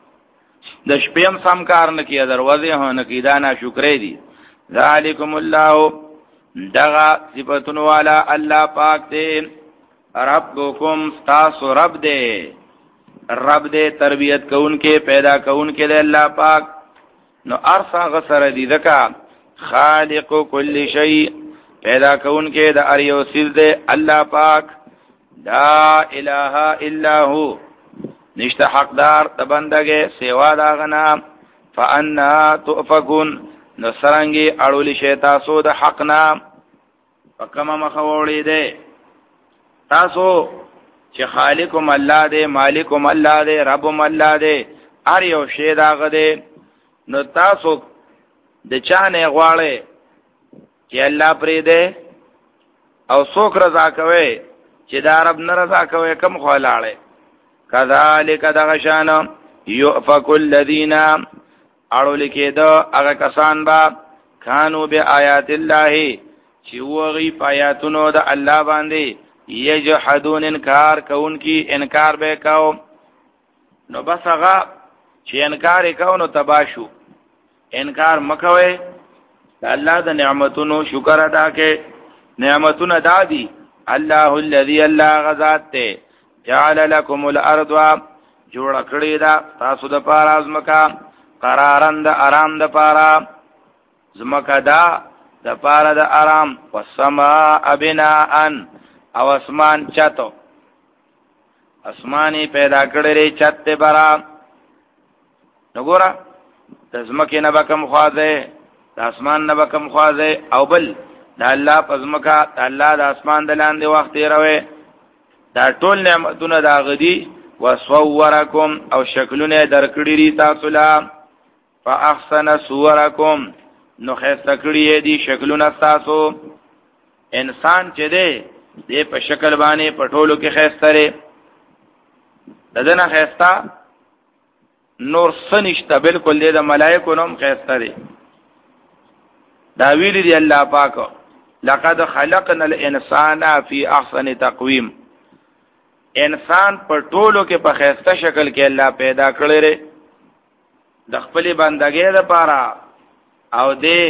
د شپیم سم کار نه کوي دروازې هو نه کوي دا نه شکرې دي ذالکم الله دغه صفاتونو والا الله پاک دې ربکم تاسو رب دې رب دې تربیت کون کې پیدا کون کې دې الله پاک نو ارسا غسر دې دکا خالق کل شیء پیدا کون کې د اریو سیز دې الله پاک لا اله الا هو نشته حقدار د بندګه سیوا دا غنا فانا تؤفكون نصرانګي اړول شي تاسو د حق نام پکما مخوړې ده تاسو چې خالقم الله دې مالکم الله دې ربم الله دې ار یو شی دا غده نو تاسو د چانه غواړي چې الله پرې دې او څوک رضا کوي چې دا رب نه رضا کوي کم خلاړي کذالک دغشان یؤفک الذین اړول کېدو هغه کسان با کانو به آیات الله چې وغي پایاتونو د الله باندې یجحدون انکار کون کی انکار به کاو نو بس هغه چې انکار وکاو نو تباشو انکار مکوي د الله د نعمتونو شکر ادا کې نعمتونه دادي الله الذي الله غزاد ته جعل لكم الارض جوړ کړی دا تاسو د پاره ازمکا قرارند آرام د پاره زمکا دا د پاره د آرام والسماء بناء او اسمان چاتو اسماني پیدا کړی چت ته برا نګورا د زمکه نه بکم خوازه د اسمان نه بکم خوازه او بل د الله پزمکا الله د اسمان د لاندې وخت روي دا ټول نعمتونه دا غدي وصورکم او شکلونه درکړي ری تاسو لا فاحسن صورکم نو خسته کړی دي شکلونه تاسو انسان چې دی دې په شکل باندې پټولو کې خسته لري ددنه خسته نور سنشته بالکل دې د ملائکو نوم خسته لري دا ویل دی الله پاک لقد خلقنا الانسان فی احسن تقویم انسان پر ټولو کې په خسته شکل کې الله پیدا کړی ری د خپل بندګۍ لپاره او دې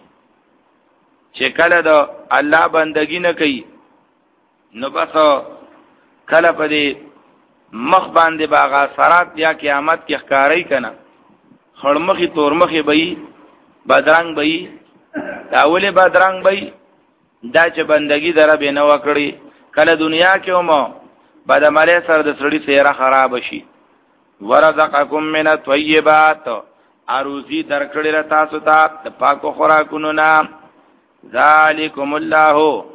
چې کله د الله بندګی نه کوي نو بس کله په دې مخ باندې باغا سرات یا قیامت کې ښکارای کنه خړمخي تورمخي بې بدرنګ بې داوله بدرنګ بې دا چې بندګی دره به نه وکړي کله دنیا کې ومو بعد عمله سره د سړي سیره خراب شي ورزقکم من الطیبات اروزی درکړی را تاسو ته د پاکو خوراکونو نام ذالکم الله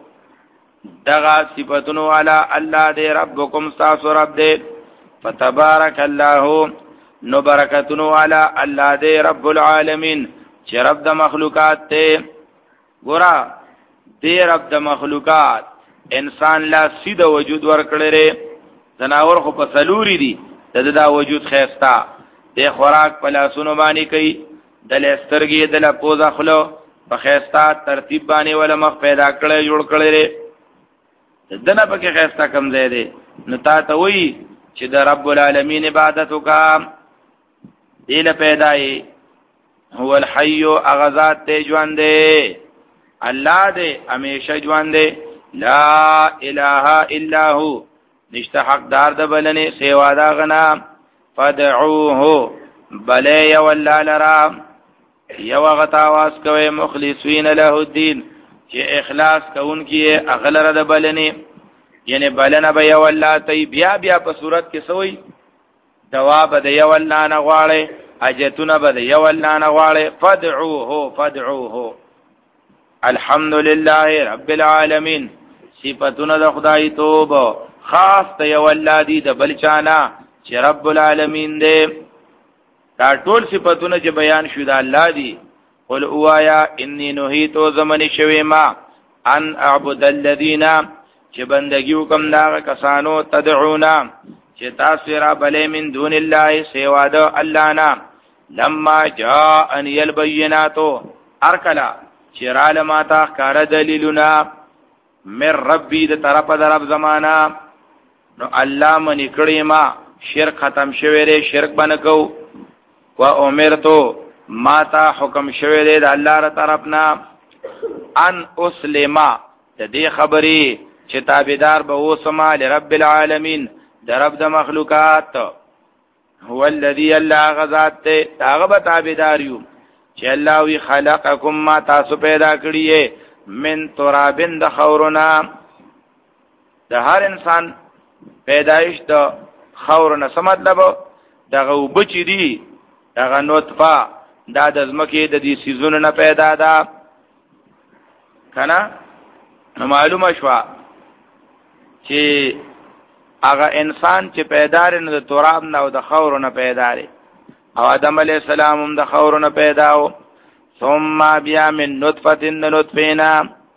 دغه صفاتونو والا الله دې ربکم تاسو رب دې فتبارک الله نو برکتونو والا الله دې رب العالمین چې رب د مخلوقات ته ګورا دې رب د مخلوقات انسان لا سیده وجود ورکړي ری زناور خو په سلوري دي دغه دا وجود خيستا د خوراک په لاسونو باندې کوي د لسترګي د لپوزا خلو په خيستا ترتیب باندې ولا مخ پیدا کړي جوړ کړي ری دنه پکې خيستا کم ځای دی نو تا ته وی چې د رب العالمین عبادت وکا دله پیدای هو الحي اغذات ته ژوند دی الله دې همیشه ژوند دی لا اله الا هو نشته حقدار د بلنه سیوا دا غنا فدعوه بلې ولا لرا یو غت आवाज کوي مخلصین له الدين چې اخلاص کوونکی اغلره د بلنې یعنی بلنه به یو الله تی بیا بیا په صورت کې سوی جواب د یو الله نه غواړي اجتونه به یو الله نه غواړي فدعوه فدعوه الحمدلله رب العالمین صفاتونه د خدای توب خاص ته یو الله دی د بل چانا چې رب العالمین دی دا ټول صفاتونه چې بیان شو د الله دی قل اوایا انی نهیت زمن شوی ما ان اعبد الذین چې بندگی وکم دا کسانو تدعونا چې تاسو را بلې من دون الله سوا د الله نه لما جاءنی البینات ارکلا چرال ما تا کار دلیلنا من ربی د طرف د رب زمانہ نو الله من کړي ما شرک ختم شوی ری شرک بنکو و امرتو ما تا حکم شوی دی د الله تر طرفنا ان اسلما د دې خبرې چې تابعدار به وسما لرب العالمین د رب د مخلوقات هو الذي الله غزاد ته هغه به تابعدار یو چې الله وی خلقکم ما تاسو پیدا کړی من ترابن د خورنا د هر انسان پیدایش د خورنا څه مطلب دغه وبچی دی دغه نطفه دا د زمکه د دې سيزونو نه پیدا ده کنه نو معلومه شو چې هغه انسان چې پیدا لري نو د تراب نه او د خور نه پیدا لري او آدم علیہ السلام هم د خور نه پیدا او ثم بیا من نطفه نطفینا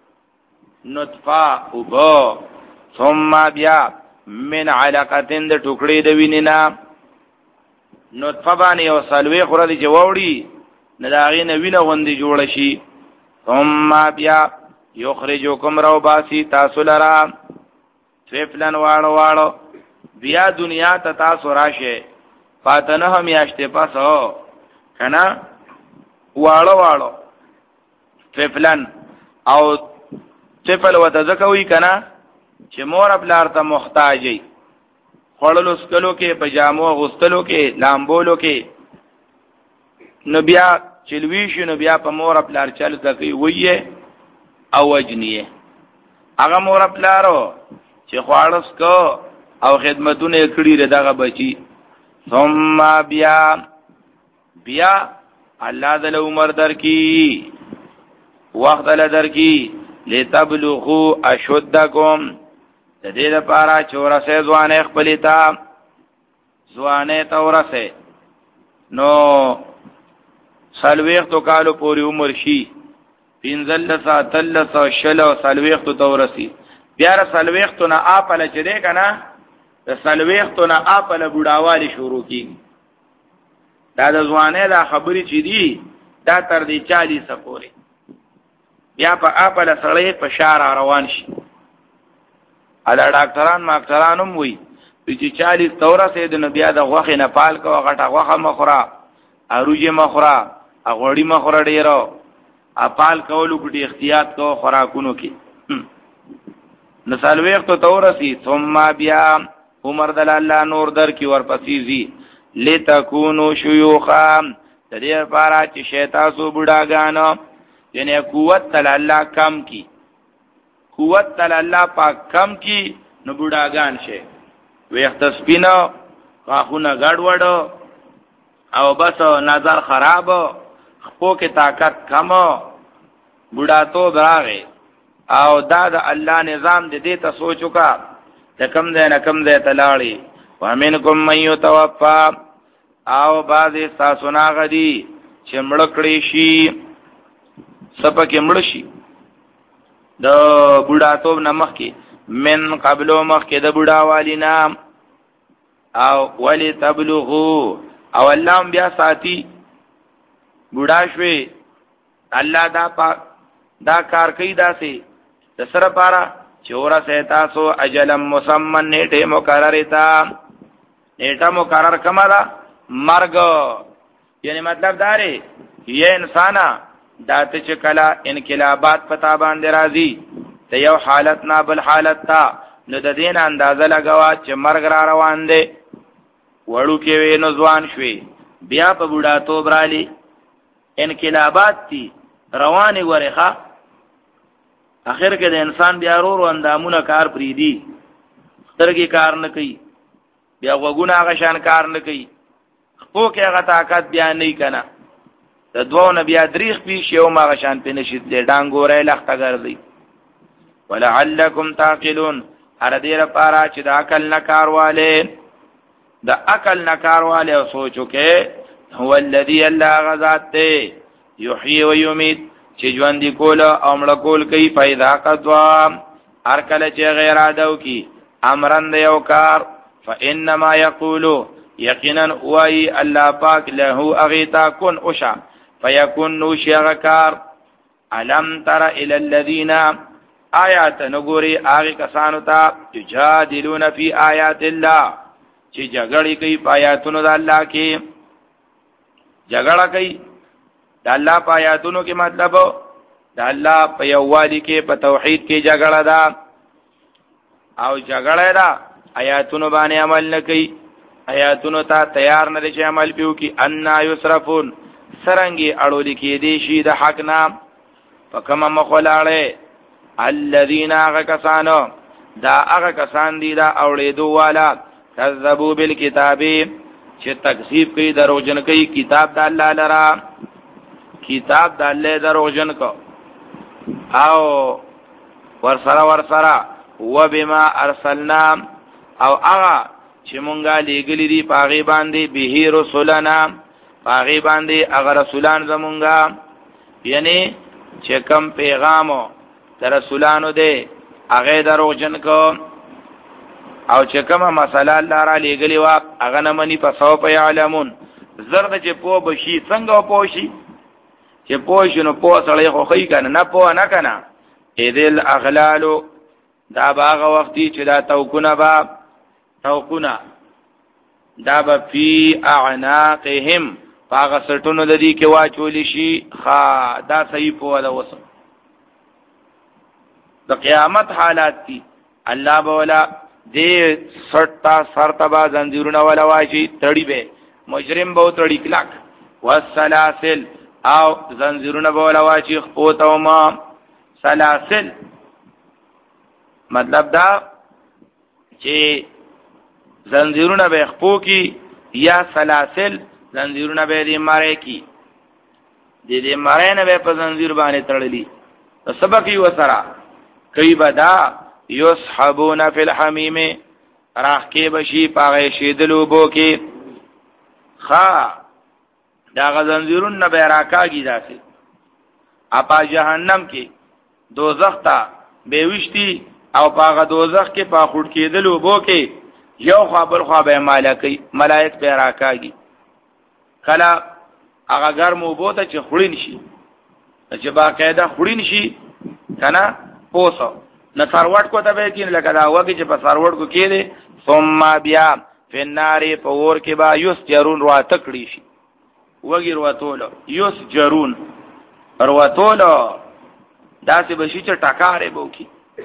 نطفه او بو ثم بیا من علقه د ټوکړې د وینینا نطفه باندې او سلوي خور دي جوړي نه داغې نه وینه غوندي جوړ شي ثم بیا یخرجکم رو باسی تاسو لرا طفلن واړو واړو بیا دنیا ته تاسو راشه فاتنه هم یاشته پاسو کنه واړو واړو طفلن او طفل وتذکوي کنه چې مور خپل ارته محتاجي خړلو سکلو کې پجامو غستلو کې لامبولو کې نو بیا چلوي شو نو بیا په مور خپل ارچل کوي وایي او وجنیه هغه مور خپل ارو چې خواړس کو او خدمتونه کړی دغه بچي ثم بیا بیا الله دل عمر در کی وخت له در کی لتبلغوا اشدکم د دې لپاره چې ورسه ځوانه خپل تا ځوانه تا ورسه نو سلويخ تو کالو پوری عمر شي پینځل ساتل سو شلو سلويخ تو تورسي بیا سلويخ تو نه اپل چې ده کنه د سلويخ تو نه اپل بډاوالي شروع کی دا د ځوانه دا خبري چې دي دا تر دې چالیس پورې بیا په اپل سړی په شار روان شي اله ډاکټران ماکټرانم وي چې چالیس تورسه د بیا د غوخه نه پال کو غټه غوخه مخرا اروجه مخرا اغوړی مخرا ډیرو اپال کولو ګډي احتیاط کو خوراکونو کې نسال وخت تورسی ثم بیا عمر دل الله نور در کی ورپسې زی لتكونوا شيوخا د دې لپاره چې شیطان سو بډاګانو یعنی قوت تل الله کم کی قوت تل الله پاک کم کی نو بډاګان شي وخت سپینو خاخونه ګډوډو او بس نظر خراب خپو کې طاقت کم بډاتو براغه او دا د الله نظام دې ته سوچو کا د کم ځای نه کم ځای ته لاړی ومنکم من یتوفا او بعض تاسو نه غدي چې مړ کړی شي سپکه مړ شي د بډاتو نمخ کې من قبلو مخ کې د بډا والی نام او ولی تبلغو او الله بیا ساتي بډا شوي الله دا پا دا کار کوي داسې د سره پارا چورا سه تاسو اجل مسمن نیټه مقرره تا نیټه مقرر کما دا مرګ یعنی مطلب داره یہ انسانا داته چې کلا انقلابات پتا باندې راځي ته یو حالت نه بل حالت تا نو د دین اندازه لګوا چې مرګ را روان دی وړو کې وینو ځوان شوي بیا په بوډا تو برالی انقلابات دي رواني ورخه اخر کې د انسان بیا ورو اندامونه کار پری دي سترګې کار نه کوي بیا وګونه هغه شان کار نه کوي خو کې هغه طاقت بیا نه کنا د دوه نه بیا دریخ پیش یو ما شان په نشید له ډانګورې لخته ګرځي ولعلکم تعقلون هر دې لپاره چې د عقل نه کارواله د عقل نه کارواله او سوچو کې هو الذی الله غذات یحیی و یمیت چې ژوند کول او مړ کول کوي پیدا قضا هر کله چې غیر ادو کی امرن یو کار فانما یقول یقینا وای الله پاک له اغیتا کن اوشا فیکون نو شغکار علم تر الی الذین آیات نګوري هغه کسانو ته یجادلون فی آیات الله چې جګړې کوي په آیاتونو د الله کې جګړه کوي د الله په آیاتونو کې مطلب د الله په یووالي کې په توحید کې جګړه ده او جګړه ده آیاتونو باندې عمل نه کوي آیاتونو ته تیار نه دي چې عمل پیو کې ان یسرفون سرنګي اړول کې دي شي د حق نام فکما مخلاله الذين غکسانو دا هغه کسان دي دا اوړېدو والا کذبوا بالکتاب چې تکذیب کوي دروژن کوي کتاب د الله لرا کتاب د الله دروژن کو او ورسره ورسره وبما ارسلنا او هغه چې مونږه لېګلې دي پاغي باندې به رسولنا پاغي باندې هغه رسولان زمونږه یعنی چې کوم پیغامو در رسولانو دے هغه دروغجن کو او چې کومه مسله الله را لېګلی وا هغه نه مني په سو په علمون زرد چې پو بشي څنګه پوشي چې پوښ نو پو سړی خو خی کنه نه پو نه کنه اذل اغلال دا باغه وختي چې دا توکونه با توکونه دا به فی اعناقهم باغه سټونو د دې کې واچول شي خا دا صحیح پو دا وسه د قیامت حالات دي الله بولا دې سټا سرتبا زنجیرونه ولا واشي تړي به مجرم به تړي کلک والسلاسل او زنجیرونه بولا واشي خپوتو ما سلاسل مطلب دا چې زنجیرونه به خپو کی یا سلاسل زنجیرونه به دې ماره کی دې دې ماره نه به په زنجیر باندې تړلې سبق یې وسره کئی بدا یسحبون فی الحمیم راخ کے بشی پاغی شیدلو بو کے خوا دا غزنزیرون نبی راکاگی دا سے اپا جہنم کے دوزخ تا بیوشتی او پاغ دوزخ کے پا خود کے دلو بو کے یو خوابر خواب ملائک بے راکاگی کلا اگا گرمو بوتا چه خورین شی چه باقیده خورین شی کنا پوسو نه سروټ کو ته به کین لکه دا وګه چې په سروټ کو کېده ثم بیا فناری په ور کې با یوس جرون وا تکړی شي وګي ورتول یوس جرون ورتول داسې بشي چې ټکارې بوکي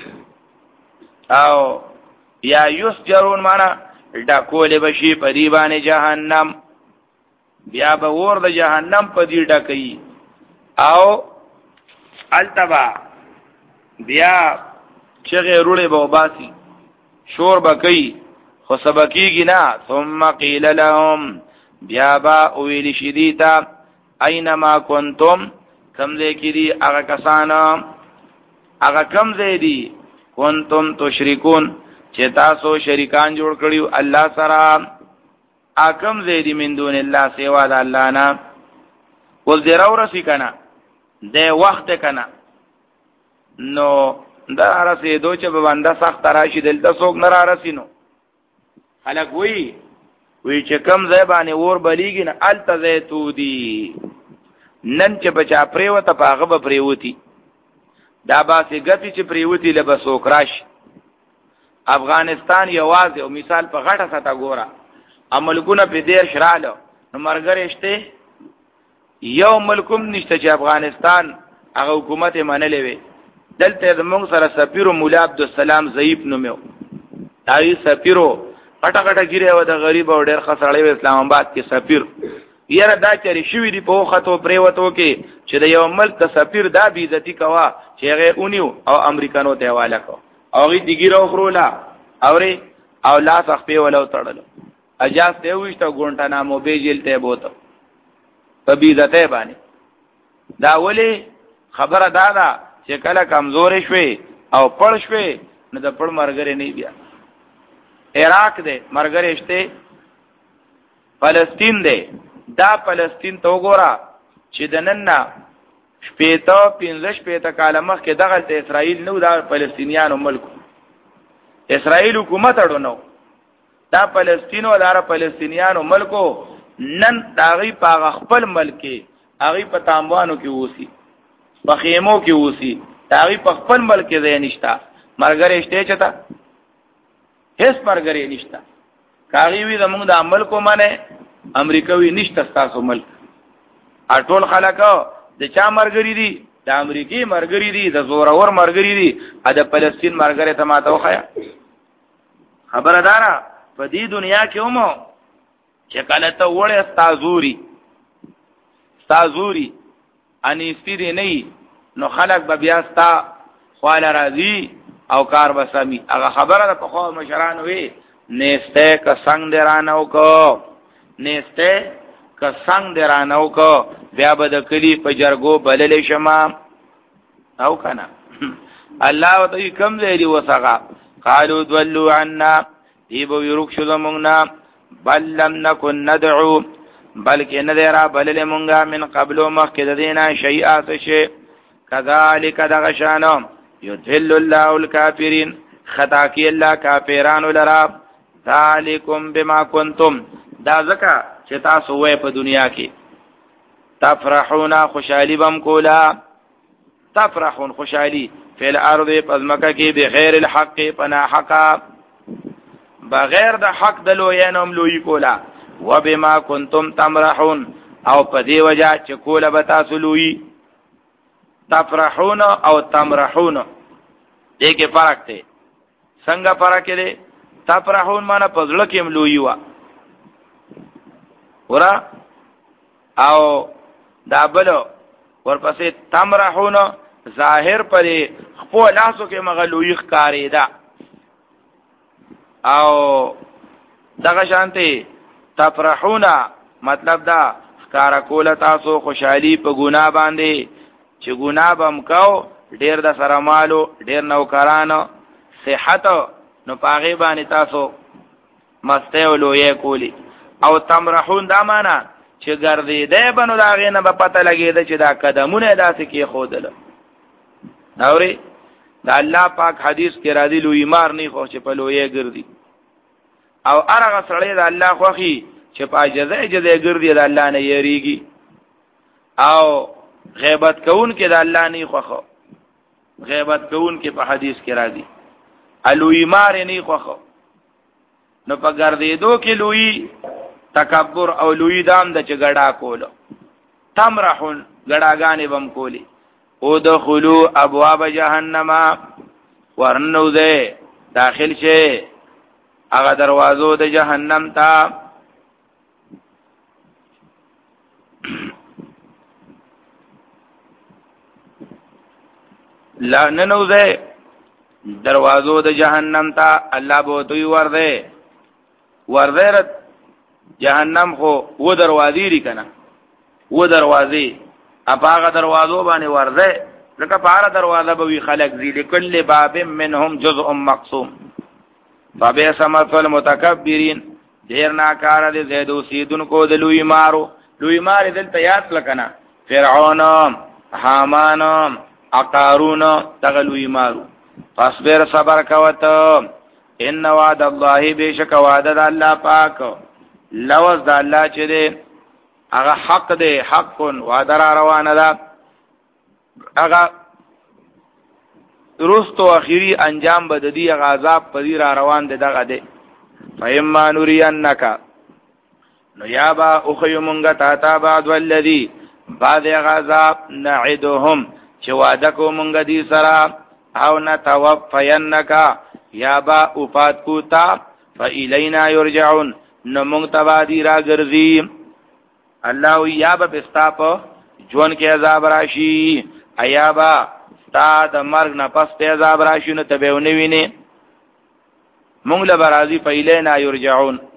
او یا یوس جرون معنا دا کولې بشي په دی باندې جهنم بیا به ور د جهنم په دی ډکې او التبا بیا چغه روړې به وباسي شور بکئی خو سبکیږي نه ثم قیل لهم بیا با ویل شدیتا اينما کنتم کم دې کې دي هغه کسان هغه کم دې دي کنتم تشریکون چې تاسو شریکان جوړ کړیو الله سره اکم دې دي من دون الله سوا د الله نه ول دې راورسي کنه دې وخت کنه نو دا راسي دو چې بنده سخت راشي دلته څوک نه را رسینو خلک وی وی چې کم ځای باندې ور بلیږي نه الته ځای تو دی نن چې بچا پریوته پاغه به پریوتی دا باسي ګتی چې پریوتی لبه څوک راشي افغانستان یوازې او مثال په غټه ستا ګوره عملګونه په دیر شراله نو مرګرشته یو ملکم نشته چې افغانستان هغه حکومت منلې وي دلته زمونږ سره سفیر مولا عبدالسلام ضعیف نومو دای سفیرو پټه پټه ګیره و د غریب او ډېر خسړې اسلام آباد کې سفیر یره دا چری شوی دی په خطو پریوتو کې چې د یو ملک د سفیر دا بی عزتی کوا چې هغه اونیو او امریکانو ته حواله کو او غي دیګیرو خرولا اوري او لاس خپې ولو تړلو اجازه ته وښته ګونټا نامو به جیل ته بوته په بی عزته باندې دا ولی خبره دا ده چې کله کمزور شوي او پړ شوي نو د پړ مرګره نه بیا عراق دې مرګره شته فلسطین دې دا فلسطین تو ګورا چې د نن نه شپېته پنځه شپېته کاله مخکې دغه ته اسرائیل نو دا فلسطینیانو ملک اسرائیل حکومت اړو نو دا فلسطین او دا فلسطینیانو ملکو نن داغي په خپل ملک هغه په تاموانو کې وسی په خیمو کې وسی داغي په خپل ملک ځای نشتا مرګره شته چتا هیڅ مرګره نشتا کاغي وی زموږ د عمل کو معنی امریکاوی نشته تاسو ملک اټول خلکو د چا مرګری دي د امریکای مرګری دي د زورور مرګری دي ا د فلسطین مرګره ته ماته وخیا خبردارا په دې دنیا کې اومو چې کله ته وړه استازوري استازوري اني سپری نه نو خلک به بیا ستا خواله راځي او کار بسامي هغه خبره د پخوا مشران وي نيسته که څنګه درانو کو نيسته که څنګه درانو کو بیا به د کلی په جرګو بللې شمه او کنه الله وتعالى کم زیری وسغا قالوا دولوا عنا دیبو یرکشو زمونگنا بل لم نکن ندعو بلکه ندیرا بلل مونگا من قبلو مخکد دینا شیئات شی کذالک دغشانو یدھل اللہ الكافرین خطاکی اللہ کافرانو لرا ذالکم بما کنتم دا زکا چتا سوئے پا دنیا کی تفرحونا خوشحالی بم کولا تفرحون خوشحالی فی الارض پزمکا کی بغیر الحق پنا حقا بغیر د حق د لوینم لوی کولا وبما کنتم تمرحون او په دی وجہ چې کوله به تاسو لوی تفرحون او تمرحون دې کې فرق دی څنګه فرق دی تفرحون معنی پزړه کې لوی وا ورا او دابل ورپسې تمرحون ظاهر پرې خپل لاسو کې مغلوی ښکاری دا او دغه شانته تفرحونا مطلب دا ښکارا کول تاسو خوشحالي په ګناه باندې چې ګناه بم کو ډیر د سره مالو ډیر نوکرانو صحت نو پاغي باندې تاسو مسته ولوي کولی او تمرحون دا معنا چې ګرځي ده بنو دا غینه په پته لګیږي چې دا قدمونه داسې کې خودل اوري دا الله پاک حدیث کې را دي لوی مار نه خو چې په لوی ګرځي او هغه سړی دا الله خوخي چې په اجازه اجازه ګرځي دا الله نه یریږي او غیبت کون کې دا الله نه خوخو غیبت کون کې په حدیث کې را دي لوی مار نه خوخو نو په ګرځېدو کې لوی تکبر او لوی دام د چګړه کولو تمرحون ګړاګانې بم کولی او دخلوا ابواب جهنم ورنو ده داخل شه هغه دروازو د جهنم ته لا ننو ده دروازو د جهنم ته الله بو دوی ورده ورده جهنم خو و دروازې لري کنه و دروازې اپاغه دروازو باندې ورده لکه پاره دروازه به وی خلق ذی لكل باب منهم جزء مقسوم فبئس مثل المتکبرین ډیر ناکاره دي زیدو سیدن کو د لوی مارو لوی مار دلته یاد لکنه فرعون حامان اقارون تغلوی مارو فاصبر صبر کوت ان وعد الله بیشک وعد الله پاک لوز د الله چې دی هغه حق دی حق وعده را روانه ده هغه درست او اخیری انجام به د دې عذاب پذیر را روان دی دغه دی فإما نرينك نو یا با اخی مونږه تا تا بعد والذی بعد عذاب نعدهم چې وعده کو مونږه دې سره او نتوفینک یا با وفات کو تا فإلینا یرجعون نو مونږ تبا دی را ګرځي الله یا به پستا په جون کې عذاب راشي ایا با تا د مرګ نه پس ته عذاب راشي نو ته به ونی ویني مونږ له برازي پهله نه یرجعون